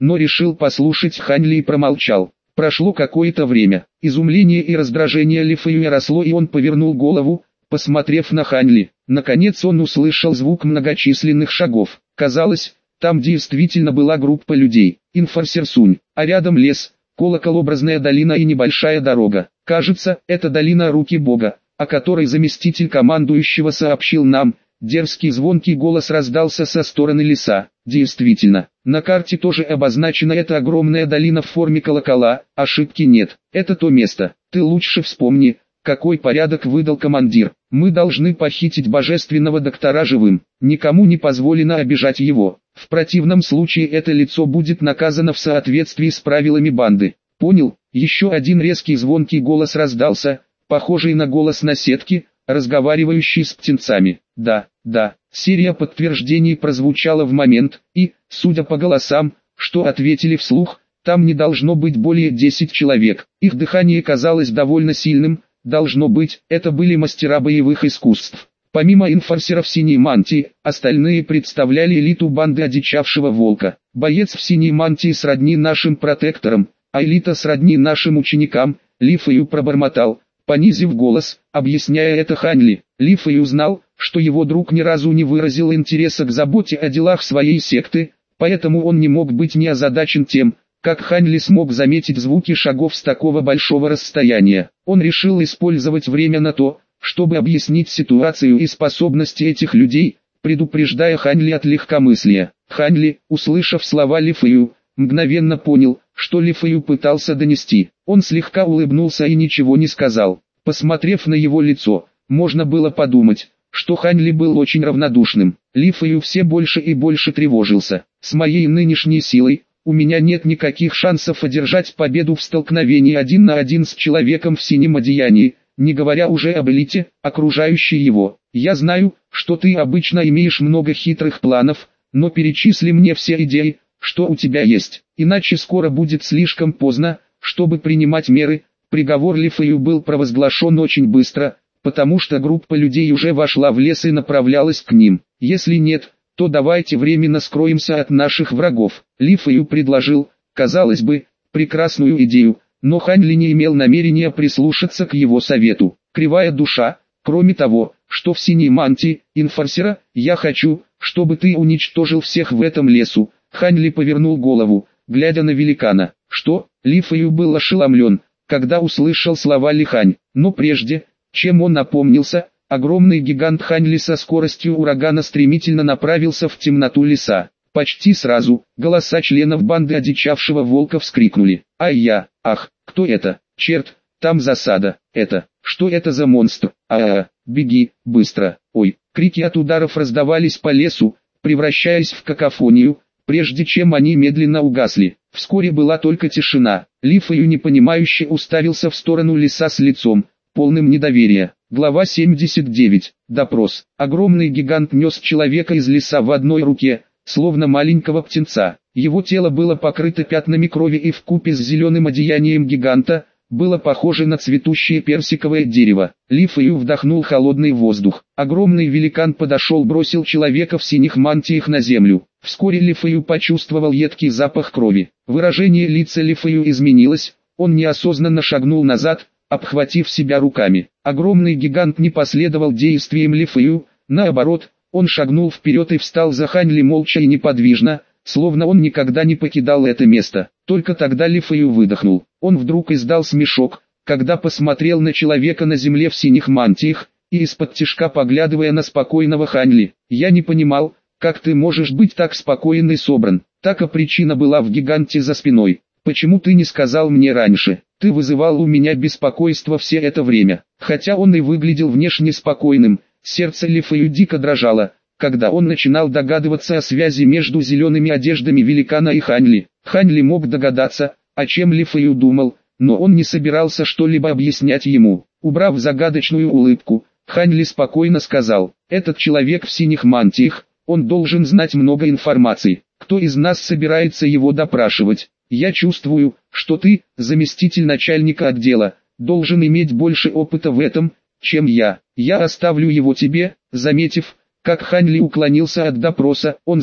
но решил послушать Хань Ли и промолчал. Прошло какое-то время. Изумление и раздражение Ли Фэюя росло, и он повернул голову, посмотрев на Хань Ли. Наконец он услышал звук многочисленных шагов. Казалось, там действительно была группа людей. Инфорсер Сунь, а рядом лес, колоколообразная долина и небольшая дорога. Кажется, это долина Руки Бога, о которой заместитель командующего сообщил нам. Дерзкий звонкий голос раздался со стороны леса. Действительно, на карте тоже обозначена эта огромная долина в форме колокола, ошибки нет. Это то место. Ты лучше вспомни, какой порядок выдал командир. Мы должны похитить божественного доктора живым. Никому не позволено обижать его. В противном случае это лицо будет наказано в соответствии с правилами банды. Понял? Еще один резкий звонкий голос раздался, похожий на голос наседки, разговаривающий с птенцами. Да, серия подтверждений прозвучала в момент, и, судя по голосам, что ответили вслух, там не должно быть более 10 человек. Их дыхание казалось довольно сильным, должно быть, это были мастера боевых искусств. Помимо инфорсеров синей мантии, остальные представляли элиту банды одичавшего волка. Боец в синей мантии сродни нашим протекторам, а элита сродни нашим ученикам. Ли Фэю пробормотал, понизив голос, объясняя это Хань Ли. Ли Фэю знал, что его друг ни разу не выразил интереса к заботе о делах своей секты, поэтому он не мог быть не озадачен тем, как Хань Ли смог заметить звуки шагов с такого большого расстояния. Он решил использовать время на то, чтобы объяснить ситуацию и способности этих людей, предупреждая Хань Ли от легкомыслия. Хань Ли, услышав слова Ли Фэю, мгновенно понял, что Ли Фэю пытался донести. Он слегка улыбнулся и ничего не сказал. Посмотрев на его лицо, можно было подумать, что Хань Ли был очень равнодушным. Ли Фэю все больше и больше тревожился. С моей нынешней силой, у меня нет никаких шансов одержать победу в столкновении 1 на 1 с человеком в синем одеянии, не говоря уже об элите, окружающей его. Я знаю, что ты обычно имеешь много хитрых планов, но перечисли мне все идеи, что у тебя есть, иначе скоро будет слишком поздно, чтобы принимать меры. Приговор Ли Фэю был провозглашен очень быстро, потому что группа людей уже вошла в лес и направлялась к ним. Если нет, то давайте временно скроемся от наших врагов. Ли Фэю предложил, казалось бы, прекрасную идею, но Хань Ли не имел намерения прислушаться к его совету. Кривая душа, кроме того, что в синей мантии, инфорсера, я хочу, чтобы ты уничтожил всех в этом лесу. Хань Ли повернул голову, глядя на великана. Что? Ли Фэю был ошеломлен, когда услышал слова Ли Хань. Но прежде, чем он опомнился, огромный гигант Хань Ли со скоростью урагана стремительно направился в темноту леса. Почти сразу, голоса членов банды одичавшего волка вскрикнули. Ах, кто это? Черт, там засада. Что это за монстр? Беги, быстро. Ой, крики от ударов раздавались по лесу, превращаясь в какофонию, прежде чем они медленно угасли. Вскоре была только тишина. Ли Фэю непонимающе уставился в сторону леса с лицом, полным недоверия. Глава 79. Допрос. Огромный гигант нес человека из леса в одной руке, словно маленького птенца. Его тело было покрыто пятнами крови и вкупе с зеленым одеянием гиганта, было похоже на цветущее персиковое дерево. Ли Фэю вдохнул холодный воздух. Огромный великан подошел, бросил человека в синих мантиях на землю. Вскоре Ли Фэю почувствовал едкий запах крови. Выражение лица Ли Фэю изменилось, он неосознанно шагнул назад, обхватив себя руками. Огромный гигант не последовал действиям Ли Фэю, наоборот, он шагнул вперед и встал за Хань Ли молча и неподвижно, словно он никогда не покидал это место. Только тогда Ли Фэю выдохнул. Он вдруг издал смешок, когда посмотрел на человека на земле в синих мантиях, и из-под тишка поглядывая на спокойного Хань Ли. «Я не понимал, как ты можешь быть так спокоен и собран. Так причина была в гиганте за спиной. Почему ты не сказал мне раньше? Ты вызывал у меня беспокойство все это время». Хотя он и выглядел внешне спокойным, сердце Ли Фэю дико дрожало, когда он начинал догадываться о связи между зелеными одеждами великана и Хань Ли. Хань Ли мог догадаться, о чем Ли Фэю думал, но он не собирался что-либо объяснять ему. Убрав загадочную улыбку, Хань Ли спокойно сказал: «Этот человек в синих мантиях, он должен знать много информации. Кто из нас собирается его допрашивать? Я чувствую, что ты, заместитель начальника отдела, должен иметь больше опыта в этом, чем я. Я оставлю его тебе». Заметив, как Хань Ли уклонился от допроса, он знал,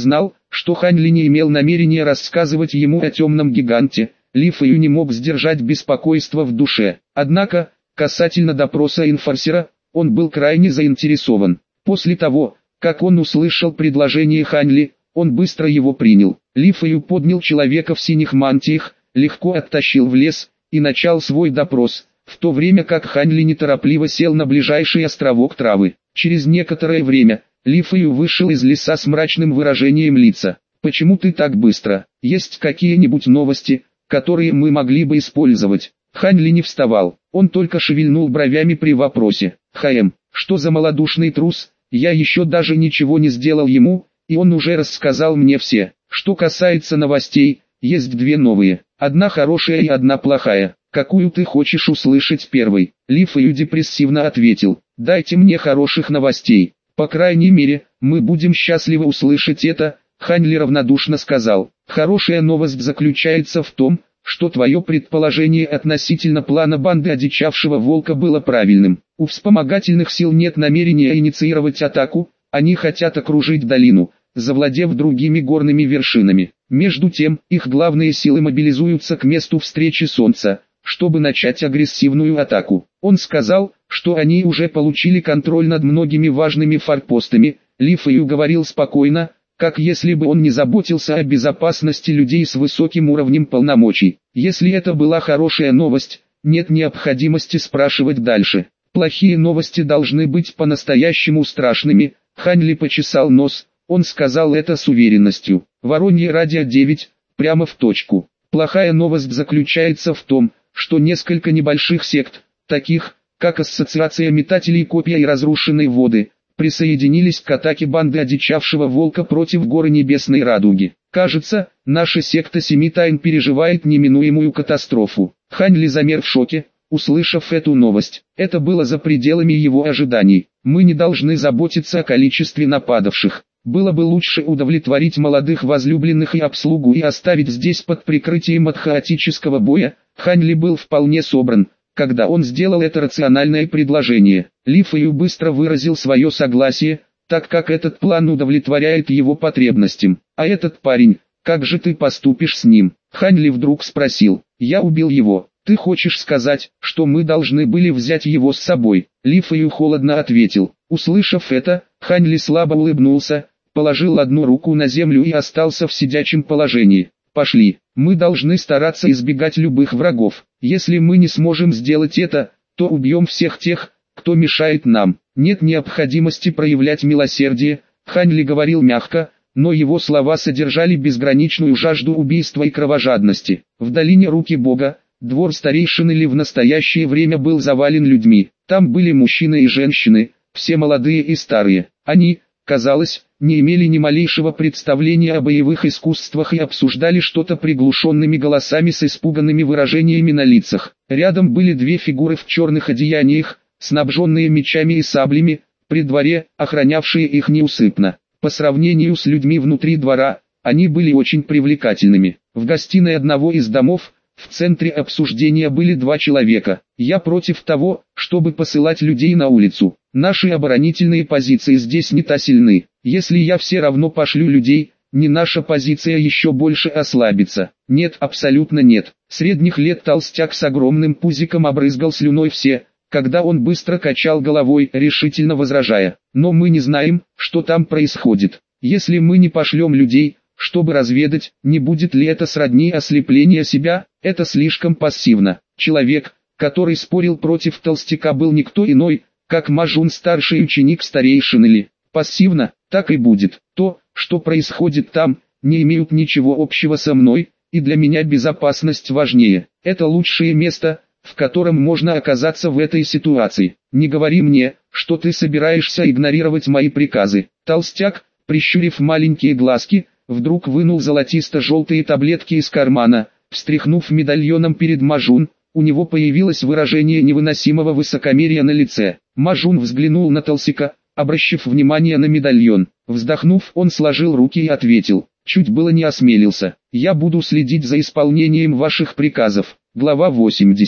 что Хань Ли не имел намерения рассказывать ему о темном гиганте, Ли Фэю не мог сдержать беспокойство в душе. Однако, касательно допроса инфорсера, он был крайне заинтересован. После того, как он услышал предложение Хань Ли, он быстро его принял. Ли Фэю поднял человека в синих мантиях, легко оттащил в лес и начал свой допрос, в то время как Хань Ли неторопливо сел на ближайший островок травы. Через некоторое время Ли Фэю вышел из леса с мрачным выражением лица. «Почему ты так быстро? Есть какие-нибудь новости, которые мы могли бы использовать?» Хань Ли не вставал, он только шевельнул бровями при вопросе. Что за малодушный трус, я еще даже ничего не сделал ему, и он уже рассказал мне все. Что касается новостей, есть две новые, одна хорошая и одна плохая. Какую ты хочешь услышать первой?» Ли Фэю депрессивно ответил: «Дайте мне хороших новостей, по крайней мере, мы будем счастливы услышать это». Хань Ли равнодушно сказал: «Хорошая новость заключается в том, что твое предположение относительно плана банды одичавшего волка было правильным. У вспомогательных сил нет намерения инициировать атаку, они хотят окружить долину, завладев другими горными вершинами. Между тем, их главные силы мобилизуются к месту встречи Солнца, чтобы начать агрессивную атаку. Он сказал, что они уже получили контроль над многими важными форпостами». Ли Фэю говорил спокойно, как если бы он не заботился о безопасности людей с высоким уровнем полномочий. Если это была хорошая новость, нет необходимости спрашивать дальше. Плохие новости должны быть по-настоящему страшными. Хань Ли почесал нос, он сказал это с уверенностью. Воронье радио 9, прямо в точку. Плохая новость заключается в том, что несколько небольших сект, таких, как Ассоциация Метателей Копья и Разрушенной Воды, присоединились к атаке банды одичавшего волка против горы Небесной Радуги. Кажется, наша секта Семи Тайн переживает неминуемую катастрофу. Хань Ли замер в шоке, услышав эту новость. Это было за пределами его ожиданий. Мы не должны заботиться о количестве нападавших. Было бы лучше удовлетворить молодых возлюбленных и обслугу и оставить здесь под прикрытием от хаотического боя. Хань Ли был вполне собран, когда он сделал это рациональное предложение. Ли Фэю быстро выразил свое согласие, так как этот план удовлетворяет его потребностям. «А этот парень, как же ты поступишь с ним?» Хань Ли вдруг спросил. «Я убил его. Ты хочешь сказать, что мы должны были взять его с собой?» Ли Фэю холодно ответил. Услышав это, Хань Ли слабо улыбнулся, положил одну руку на землю и остался в сидячем положении. «Пошли, мы должны стараться избегать любых врагов. Если мы не сможем сделать это, то убьем всех тех, кто мешает нам. Нет необходимости проявлять милосердие». Хань Ли говорил мягко, но его слова содержали безграничную жажду убийства и кровожадности. В долине Руки Бога, двор старейшины Ли в настоящее время был завален людьми. Там были мужчины и женщины, все молодые и старые. Они, казалось, не имели ни малейшего представления о боевых искусствах и обсуждали что-то приглушенными голосами с испуганными выражениями на лицах. Рядом были две фигуры в черных одеяниях, снабженные мечами и саблями, при дворе, охранявшие их неусыпно. По сравнению с людьми внутри двора, они были очень привлекательными. В гостиной одного из домов, в центре обсуждения были два человека. «Я против того, чтобы посылать людей на улицу. Наши оборонительные позиции здесь не так сильны. Если я все равно пошлю людей, не наша позиция еще больше ослабится». «Нет, абсолютно нет». Средних лет толстяк с огромным пузиком обрызгал слюной все, когда он быстро качал головой, решительно возражая. «Но мы не знаем, что там происходит. Если мы не пошлем людей, чтобы разведать, не будет ли это сродни ослеплению себя, это слишком пассивно». Человек, который спорил против толстяка, был никто иной, как Мажун, старший ученик старейшины Ли. «Пассивно, так и будет. То, что происходит там, не имеет ничего общего со мной, и для меня безопасность важнее. Это лучшее место, в котором можно оказаться в этой ситуации. Не говори мне, что ты собираешься игнорировать мои приказы». Толстяк, прищурив маленькие глазки, вдруг вынул золотисто-желтые таблетки из кармана. Встряхнув медальоном перед Мажун, у него появилось выражение невыносимого высокомерия на лице. Мажун взглянул на толстяка, обращив внимание на медальон. Вздохнув, он сложил руки и ответил, чуть было не осмелился. «Я буду следить за исполнением ваших приказов». Глава 80.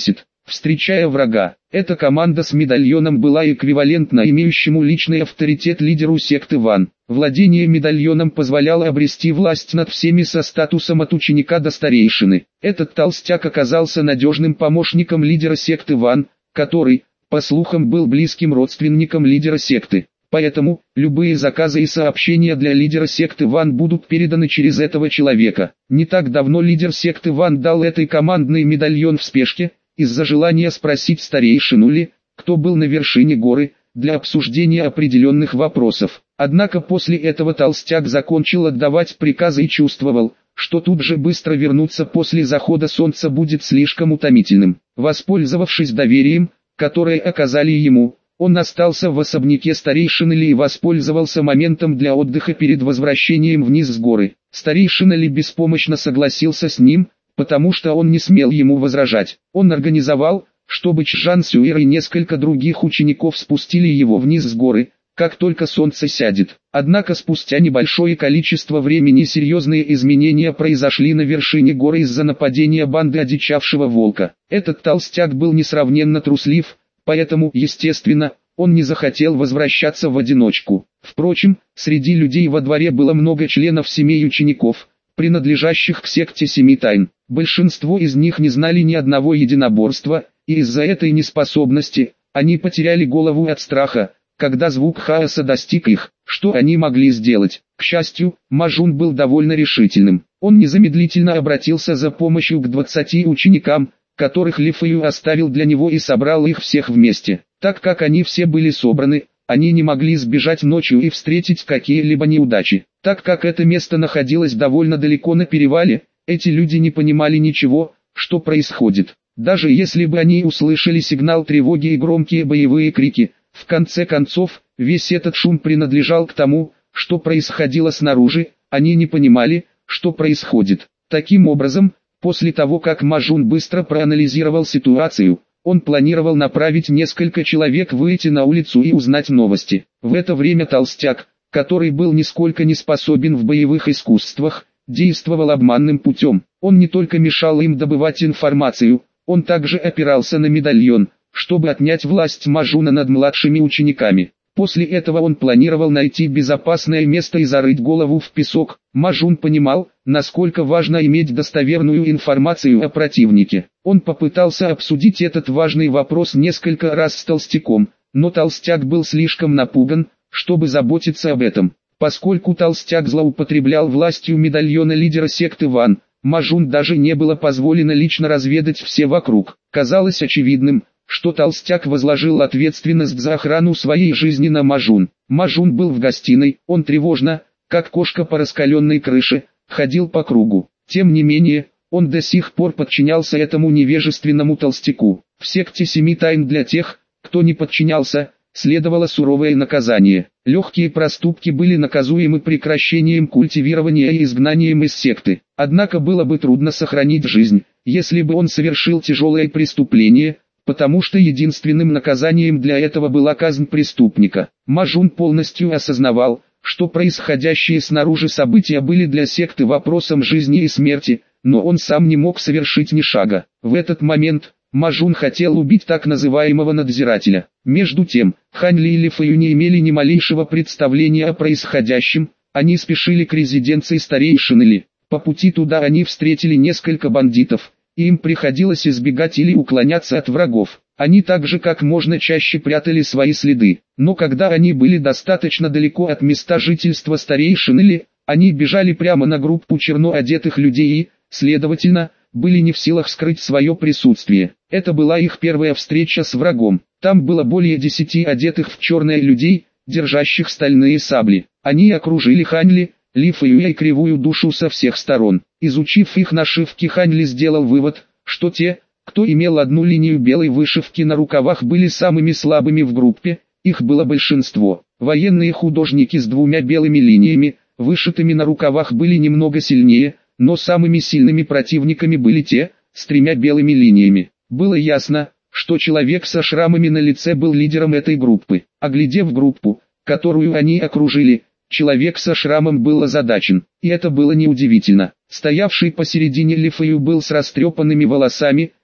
встречая врага. Эта команда с медальоном была эквивалентна имеющему личный авторитет лидеру секты Ван. Владение медальоном позволяло обрести власть над всеми со статусом от ученика до старейшины. Этот толстяк оказался надежным помощником лидера секты Ван, который, по слухам, был близким родственником лидера секты. Поэтому, любые заказы и сообщения для лидера секты Ван будут переданы через этого человека. Не так давно лидер секты Ван дал этой командный медальон в спешке, из-за желания спросить старейшину Ли, кто был на вершине горы, для обсуждения определенных вопросов. Однако после этого толстяк закончил отдавать приказы и чувствовал, что тут же быстро вернуться после захода солнца будет слишком утомительным. Воспользовавшись доверием, которое оказали ему, он остался в особняке старейшины Ли и воспользовался моментом для отдыха перед возвращением вниз с горы. Старейшина Ли беспомощно согласился с ним, потому что он не смел ему возражать. Он организовал, чтобы Чжан Сюэр и несколько других учеников спустили его вниз с горы, как только солнце сядет. Однако спустя небольшое количество времени серьезные изменения произошли на вершине горы из-за нападения банды одичавшего волка. Этот толстяк был несравненно труслив, поэтому, естественно, он не захотел возвращаться в одиночку. Впрочем, среди людей во дворе было много членов семей учеников, принадлежащих к секте Семи Тайн. Большинство из них не знали ни одного единоборства, и из-за этой неспособности, они потеряли голову от страха, когда звук хаоса достиг их. Что они могли сделать? К счастью, Мажун был довольно решительным. Он незамедлительно обратился за помощью к 20 ученикам, которых Ли Фэю оставил для него и собрал их всех вместе. Так как они все были собраны, они не могли сбежать ночью и встретить какие-либо неудачи. Так как это место находилось довольно далеко на перевале, эти люди не понимали ничего, что происходит. Даже если бы они услышали сигнал тревоги и громкие боевые крики, в конце концов, весь этот шум принадлежал к тому, что происходило снаружи, они не понимали, что происходит. Таким образом, после того как Мажун быстро проанализировал ситуацию, он планировал направить несколько человек выйти на улицу и узнать новости. В это время толстяк, который был нисколько не способен в боевых искусствах, действовал обманным путем. Он не только мешал им добывать информацию, он также опирался на медальон, чтобы отнять власть Мажуна над младшими учениками. После этого он планировал найти безопасное место и зарыть голову в песок. Мажун понимал, насколько важно иметь достоверную информацию о противнике. Он попытался обсудить этот важный вопрос несколько раз с толстяком, но толстяк был слишком напуган, чтобы заботиться об этом. Поскольку толстяк злоупотреблял властью медальона лидера секты Ван, Мажун даже не было позволено лично разведать все вокруг. Казалось очевидным, что толстяк возложил ответственность за охрану своей жизни на Мажун. Мажун был в гостиной, он тревожно, как кошка по раскаленной крыше, ходил по кругу. Тем не менее, он до сих пор подчинялся этому невежественному толстяку. В секте Семи Тайн для тех, кто не подчинялся, следовало суровое наказание. Легкие проступки были наказуемы прекращением культивирования и изгнанием из секты. Однако было бы трудно сохранить жизнь, если бы он совершил тяжелое преступление, потому что единственным наказанием для этого была казнь преступника. Мажун полностью осознавал, что происходящие снаружи события были для секты вопросом жизни и смерти, но он сам не мог совершить ни шага. В этот момент Мажун хотел убить так называемого надзирателя. Между тем, Хань Ли и Ли Фэю не имели ни малейшего представления о происходящем, они спешили к резиденции старейшины Ли. По пути туда они встретили несколько бандитов, и им приходилось избегать или уклоняться от врагов. Они также как можно чаще прятали свои следы, но когда они были достаточно далеко от места жительства старейшины Ли, они бежали прямо на группу черно одетых людей и, следовательно, были не в силах скрыть свое присутствие. Это была их первая встреча с врагом. Там было более 10 одетых в черное людей, держащих стальные сабли. Они окружили Хань Ли, Ли Фэю и Кривую Душу со всех сторон. Изучив их нашивки, Хань Ли сделал вывод, что те, кто имел одну линию белой вышивки на рукавах, были самыми слабыми в группе, их было большинство. Военные художники с двумя белыми линиями, вышитыми на рукавах, были немного сильнее, но самыми сильными противниками были те, с 3 белыми линиями. Было ясно, что человек со шрамами на лице был лидером этой группы. Оглядев группу, которую они окружили, человек со шрамом был озадачен, и это было неудивительно. Стоявший посередине Ли Фэю был с растрепанными волосами,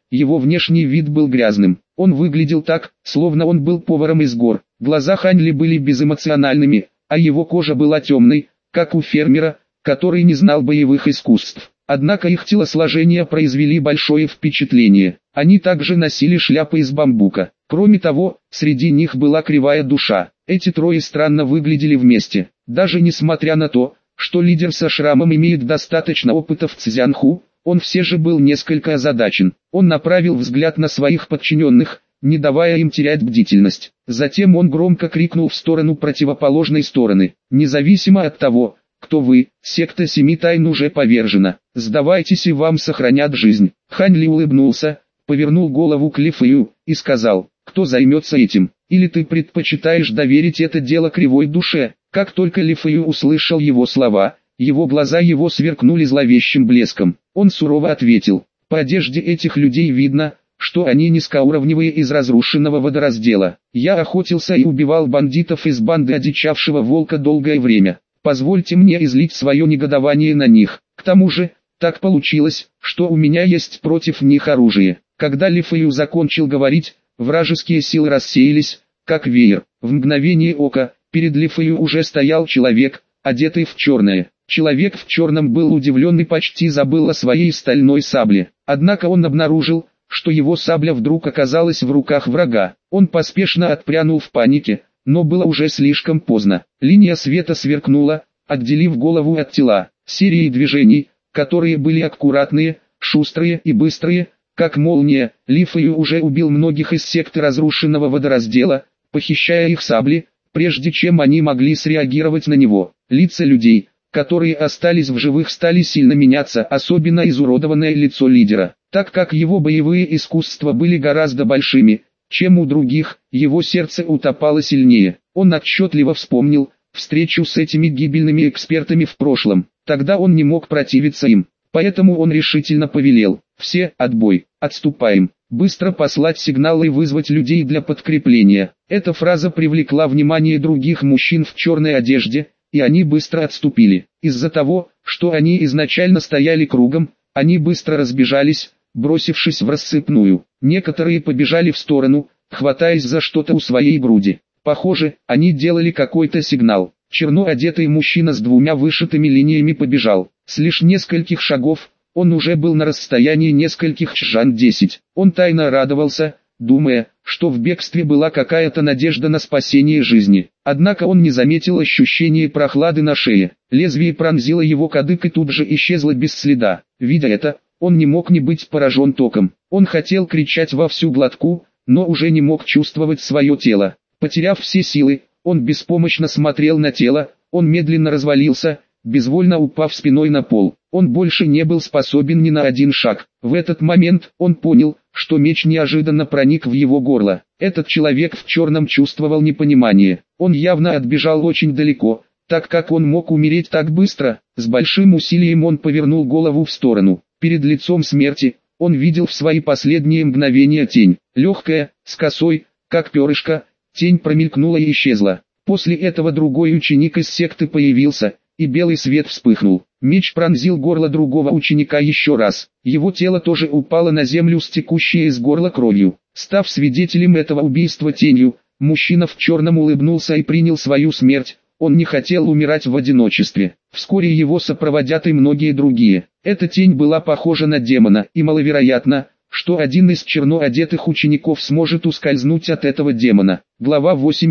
его внешний вид был грязным. Он выглядел так, словно он был поваром из гор. Глаза Хань Ли были безэмоциональными, а его кожа была темной, как у фермера, который не знал боевых искусств. Однако их телосложения произвели большое впечатление. Они также носили шляпы из бамбука. Кроме того, среди них была кривая душа. Эти трое странно выглядели вместе. Даже несмотря на то, что лидер со шрамом имеет достаточно опыта в Цзянху, он все же был несколько озадачен. Он направил взгляд на своих подчиненных, не давая им терять бдительность. Затем он громко крикнул в сторону противоположной стороны. «Независимо от того, кто вы, секта Семи Тайн уже повержена. Сдавайтесь и вам сохранят жизнь». Хань Ли улыбнулся, повернул голову к Ли Фэю и сказал: «Кто займется этим? Или ты предпочитаешь доверить это дело кривой душе?» Как только Ли Фэю услышал его слова, его глаза его сверкнули зловещим блеском. Он сурово ответил: «По одежде этих людей видно, что они низкоуровневые из разрушенного водораздела. Я охотился и убивал бандитов из банды одичавшего волка долгое время. Позвольте мне излить свое негодование на них. К тому же, так получилось, что у меня есть против них оружие». Когда Ли Фэю закончил говорить, вражеские силы рассеялись, как веер. В мгновение ока, перед Ли Фэю уже стоял человек, одетый в черное. Человек в черном был удивлен и почти забыл о своей стальной сабле. Однако он обнаружил, что его сабля вдруг оказалась в руках врага. Он поспешно отпрянул в панике, но было уже слишком поздно. Линия света сверкнула, отделив голову от тела. Серией движений, которые были аккуратные, шустрые и быстрые, как молния, Ли Фэю уже убил многих из секты разрушенного водораздела, похищая их сабли, прежде чем они могли среагировать на него. Лица людей, которые остались в живых, стали сильно меняться, особенно изуродованное лицо лидера. Так как его боевые искусства были гораздо большими, чем у других, его сердце утопало сильнее. Он отчетливо вспомнил встречу с этими гибельными экспертами в прошлом. Тогда он не мог противиться им. Поэтому он решительно повелел: «Все, отбой, отступаем, быстро послать сигнал и вызвать людей для подкрепления». Эта фраза привлекла внимание других мужчин в черной одежде, и они быстро отступили. Из-за того, что они изначально стояли кругом, они быстро разбежались, бросившись в рассыпную. Некоторые побежали в сторону, хватаясь за что-то у своей груди. Похоже, они делали какой-то сигнал. Черно одетый мужчина с двумя вышитыми линиями побежал. С лишь нескольких шагов, он уже был на расстоянии нескольких чжан 10. Он тайно радовался, думая, что в бегстве была какая-то надежда на спасение жизни. Однако он не заметил ощущения прохлады на шее. Лезвие пронзило его кадык и тут же исчезло без следа. Видя это, он не мог не быть поражен током. Он хотел кричать во всю глотку, но уже не мог чувствовать свое тело. Потеряв все силы, он беспомощно смотрел на тело, он медленно развалился, безвольно упав спиной на пол. Он больше не был способен ни на один шаг. В этот момент он понял, что меч неожиданно проник в его горло. Этот человек в черном чувствовал непонимание. Он явно отбежал очень далеко, так как он мог умереть так быстро. С большим усилием он повернул голову в сторону. Перед лицом смерти, он видел в свои последние мгновения тень. Легкая, с косой, как перышко, тень промелькнула и исчезла. После этого другой ученик из секты появился, и белый свет вспыхнул. Меч пронзил горло другого ученика еще раз. Его тело тоже упало на землю с текущей из горла кровью. Став свидетелем этого убийства тенью, мужчина в черном улыбнулся и принял свою смерть. Он не хотел умирать в одиночестве. Вскоре его сопроводят и многие другие. Эта тень была похожа на демона, и маловероятно, что один из черно одетых учеников сможет ускользнуть от этого демона. Глава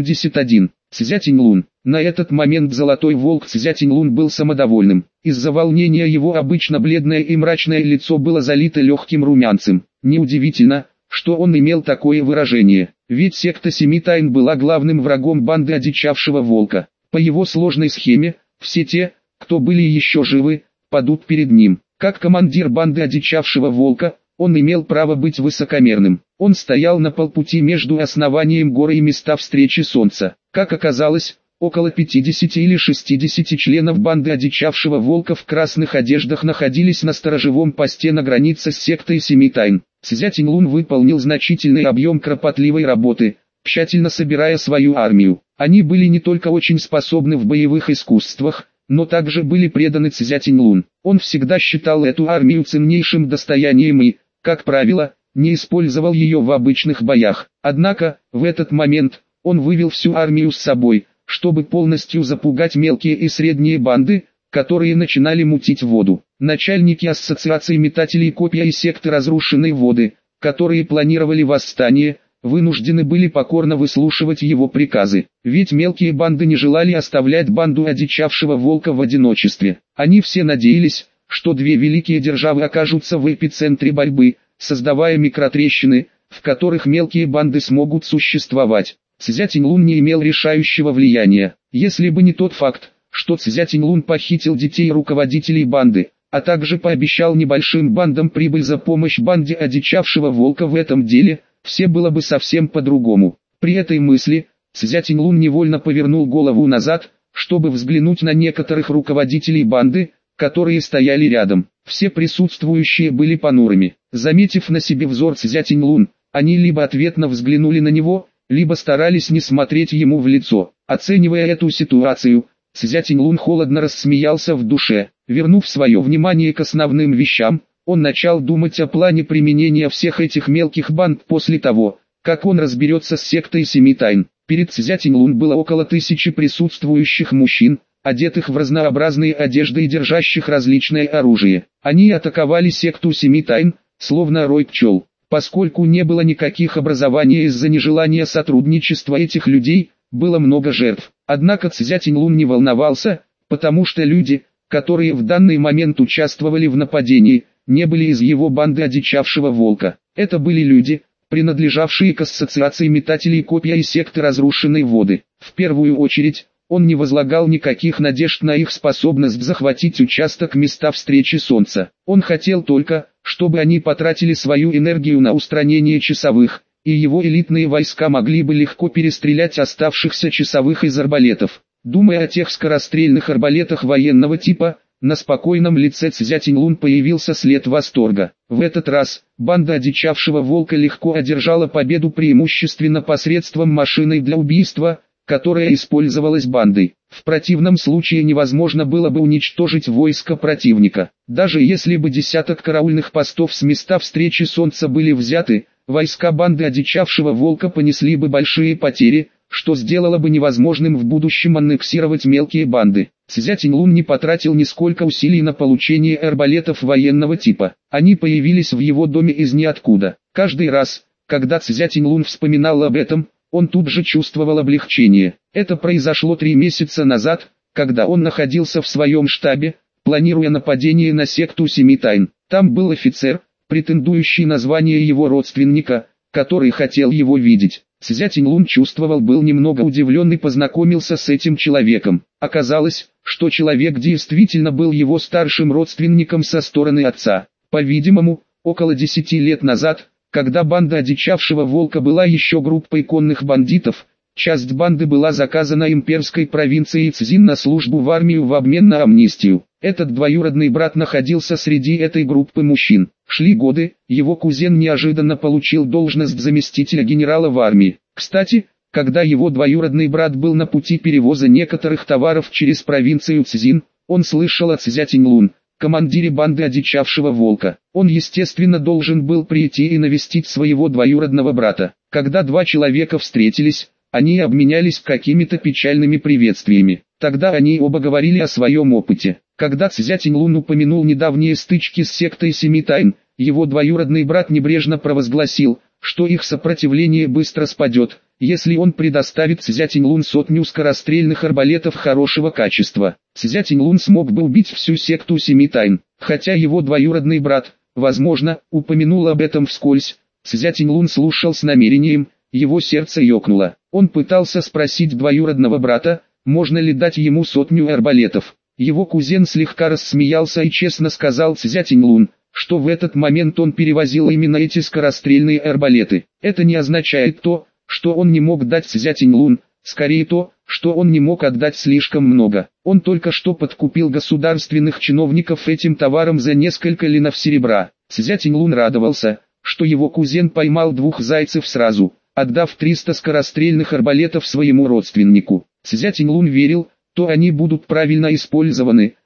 81. Цзятинь-Лун. На этот момент золотой волк Цзятинь-Лун был самодовольным. Из-за волнения его обычно бледное и мрачное лицо было залито легким румянцем. Неудивительно, что он имел такое выражение, ведь секта Семи Тайн была главным врагом банды одичавшего волка. По его сложной схеме, все те, кто были еще живы, падут перед ним. Как командир банды одичавшего волка, он имел право быть высокомерным. Он стоял на полпути между основанием горы и места встречи солнца. Как оказалось, около 50 или 60 членов банды одичавшего волка в красных одеждах находились на сторожевом посте на границе с сектой Семи Тайн. Цзятинь-Лун выполнил значительный объем кропотливой работы, тщательно собирая свою армию. Они были не только очень способны в боевых искусствах, но также были преданы Цзятинь-Лун. Он всегда считал эту армию ценнейшим достоянием и, как правило, не использовал ее в обычных боях. Однако, в этот момент, он вывел всю армию с собой, чтобы полностью запугать мелкие и средние банды, которые начинали мутить воду. Начальники ассоциации метателей копья и секты разрушенной воды, которые планировали восстание, вынуждены были покорно выслушивать его приказы. Ведь мелкие банды не желали оставлять банду одичавшего волка в одиночестве. Они все надеялись, что две великие державы окажутся в эпицентре борьбы, создавая микротрещины, в которых мелкие банды смогут существовать. Цзятиньлун не имел решающего влияния. Если бы не тот факт, что Цзятиньлун похитил детей руководителей банды, а также пообещал небольшим бандам прибыль за помощь банде одичавшего волка в этом деле, все было бы совсем по-другому. При этой мысли, Цзятиньлун невольно повернул голову назад, чтобы взглянуть на некоторых руководителей банды, которые стояли рядом. Все присутствующие были понурыми. Заметив на себе взор Цзятиньлун, они либо ответно взглянули на него, либо старались не смотреть ему в лицо. Оценивая эту ситуацию, Цзятиньлун холодно рассмеялся в душе. Вернув свое внимание к основным вещам, он начал думать о плане применения всех этих мелких банд после того, как он разберется с сектой Семи Тайн. Перед Цзятиньлун было около 1000 присутствующих мужчин, одетых в разнообразные одежды и держащих различное оружие. Они атаковали секту Семи Тайн, словно рой пчел. Поскольку не было никаких образований из-за нежелания сотрудничества этих людей, было много жертв. Однако Цзятиньлун не волновался, потому что люди, которые в данный момент участвовали в нападении, не были из его банды одичавшего волка. Это были люди, принадлежавшие к ассоциации метателей копья и секты разрушенной воды. В первую очередь, он не возлагал никаких надежд на их способность захватить участок места встречи Солнца. Он хотел только, чтобы они потратили свою энергию на устранение часовых, и его элитные войска могли бы легко перестрелять оставшихся часовых из арбалетов. Думая о тех скорострельных арбалетах военного типа, на спокойном лице Цзятиньлун появился след восторга. В этот раз, банда одичавшего волка легко одержала победу преимущественно посредством машины для убийства, которая использовалась бандой. В противном случае невозможно было бы уничтожить войско противника. Даже если бы десяток караульных постов с места встречи Солнца были взяты, войска банды одичавшего волка понесли бы большие потери, что сделало бы невозможным в будущем аннексировать мелкие банды. Цзятиньлун не потратил нисколько усилий на получение арбалетов военного типа. Они появились в его доме из ниоткуда. Каждый раз, когда Цзятиньлун вспоминал об этом, он тут же чувствовал облегчение. Это произошло 3 месяца назад, когда он находился в своем штабе, планируя нападение на секту Семи Тайн. Там был офицер, претендующий на звание его родственника, который хотел его видеть. Цзятиньлун чувствовал, был немного удивлен и познакомился с этим человеком. Оказалось, что человек действительно был его старшим родственником со стороны отца. По-видимому, около 10 лет назад, когда банда одичавшего волка была еще группой конных бандитов, часть банды была заказана имперской провинцией Цзин на службу в армию в обмен на амнистию. Этот двоюродный брат находился среди этой группы мужчин. Шли годы, его кузен неожиданно получил должность заместителя генерала в армии. Кстати, когда его двоюродный брат был на пути перевоза некоторых товаров через провинцию Цзин, он слышал от Цзятиньлун, командире банды одичавшего волка. Он естественно должен был прийти и навестить своего двоюродного брата. Когда два человека встретились, они обменялись какими-то печальными приветствиями. Тогда они оба говорили о своем опыте. Когда Цзятиньлун упомянул недавние стычки с сектой Семи Тайн, его двоюродный брат небрежно провозгласил, что их сопротивление быстро спадет, если он предоставит Цзятиньлун 100 скорострельных арбалетов хорошего качества. Цзятиньлун смог бы убить всю секту Семи Тайн, хотя его двоюродный брат, возможно, упомянул об этом вскользь. Цзятиньлун слушал с намерением, его сердце ёкнуло. Он пытался спросить двоюродного брата, можно ли дать ему 100 арбалетов. Его кузен слегка рассмеялся и честно сказал Цзятиньлун, что в этот момент он перевозил именно эти скорострельные арбалеты. Это не означает то, что он не мог дать Цзятиньлун, скорее то, что он не мог отдать слишком много. Он только что подкупил государственных чиновников этим товаром за несколько линов серебра. Цзятиньлун радовался, что его кузен поймал 2 зайцев сразу, отдав 300 скорострельных арбалетов своему родственнику. Цзятиньлун верил, то они будут правильно использованы,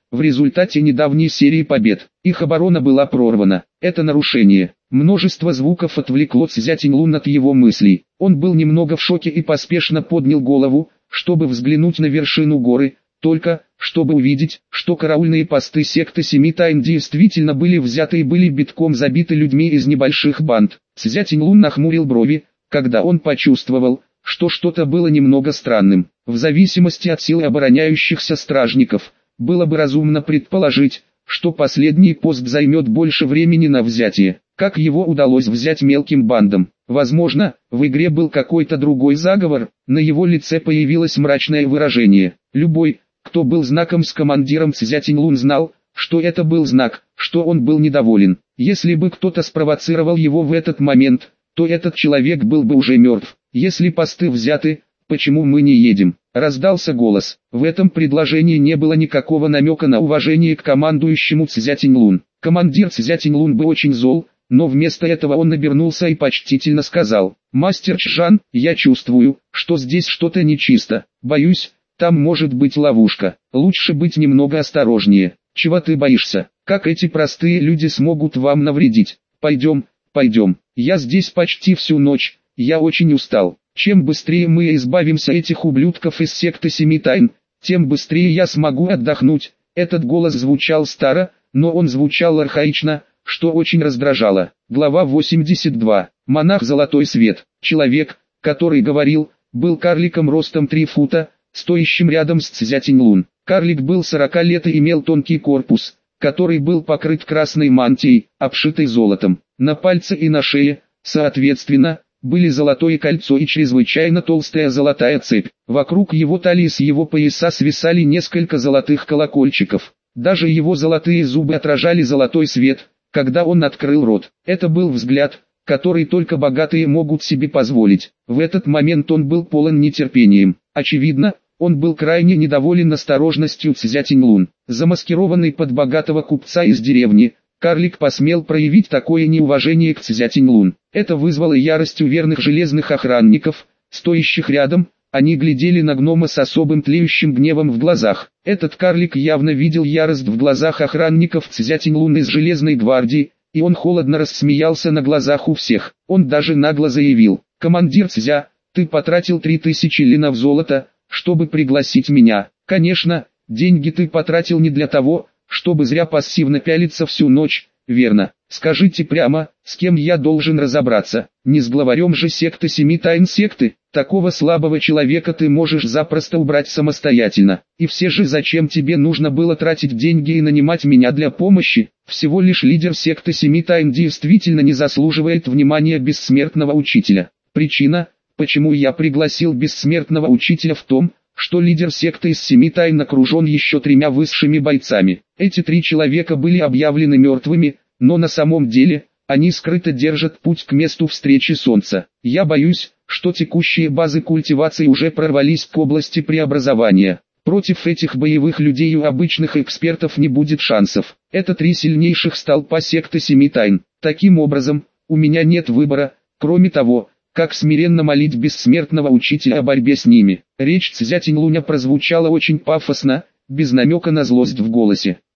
в результате недавней серии побед. Их оборона была прорвана. Это нарушение. Множество звуков отвлекло Цзя Тиньлун от его мыслей. Он был немного в шоке и поспешно поднял голову, чтобы взглянуть на вершину горы, только, чтобы увидеть, что караульные посты секты Семи Тайн действительно были взяты и были битком забиты людьми из небольших банд. Цзя Тиньлун нахмурил брови, когда он почувствовал, что что-то было немного странным. В зависимости от силы обороняющихся стражников, было бы разумно предположить, что последний пост займет больше времени на взятие. Как его удалось взять мелким бандам? Возможно, в игре был какой-то другой заговор. На его лице появилось мрачное выражение. Любой, кто был знаком с командиром Цзя Тиньлун, знал, что это был знак, что он был недоволен. Если бы кто-то спровоцировал его в этот момент, то этот человек был бы уже мертв. Если посты взяты, почему мы не едем? Раздался голос. В этом предложении не было никакого намека на уважение к командующему Цзя Тиньлун. Командир Цзя Тиньлун был очень зол, но вместо этого он обернулся и почтительно сказал: «Мастер Чжан, я чувствую, что здесь что-то нечисто. Боюсь, там может быть ловушка. Лучше быть немного осторожнее. Чего ты боишься? Как эти простые люди смогут вам навредить? Пойдем, пойдем. Я здесь почти всю ночь, я очень устал. Чем быстрее мы избавимся этих ублюдков из секты Семи Тайн, тем быстрее я смогу отдохнуть». Этот голос звучал старо, но он звучал архаично, что очень раздражало. Глава 82. Монах Золотой Свет. Человек, который говорил, был карликом ростом 3 фута, стоящим рядом с Цзя Тиньлун. Карлик был 40 лет и имел тонкий корпус, который был покрыт красной мантией, обшитой золотом. На пальце и на шее, соответственно, были золотое кольцо и чрезвычайно толстая золотая цепь. Вокруг его талии с его пояса свисали несколько золотых колокольчиков. Даже его золотые зубы отражали золотой свет, когда он открыл рот. Это был взгляд, который только богатые могут себе позволить. В этот момент он был полон нетерпением. Очевидно, он был крайне недоволен осторожностью Цзя Тиньлун. Замаскированный под богатого купца из деревни, карлик посмел проявить такое неуважение к Цзя Тиньлун. Это вызвало ярость у верных железных охранников, стоящих рядом. Они глядели на гнома с особым тлеющим гневом в глазах. Этот карлик явно видел ярость в глазах охранников Цзя Тиньлун из Железной гвардии, и он холодно рассмеялся на глазах у всех. Он даже нагло заявил: «Командир Цзя, ты потратил 3000 линов золота, чтобы пригласить меня. Конечно, деньги ты потратил не для того, чтобы зря пассивно пялиться всю ночь, верно? Скажите прямо, с кем я должен разобраться? Не с главарем же секты Семи Тайн секты? Такого слабого человека ты можешь запросто убрать самостоятельно. И все же зачем тебе нужно было тратить деньги и нанимать меня для помощи? Всего лишь лидер секты Семи Тайн действительно не заслуживает внимания бессмертного учителя. Причина, почему я пригласил бессмертного учителя, в том, что лидер секты из Семи Тайн окружен еще 3 высшими бойцами. Эти 3 человека были объявлены мертвыми, но на самом деле, они скрыто держат путь к месту встречи Солнца. Я боюсь, что текущие базы культивации уже прорвались к области преобразования. Против этих боевых людей у обычных экспертов не будет шансов. Это 3 сильнейших столпа секты Семи Тайн. Таким образом, у меня нет выбора, кроме того, как смиренно молить бессмертного учителя о борьбе с ними. Речь Цзя Тиньлуня прозвучала очень пафосно, без намека на злость в голосе.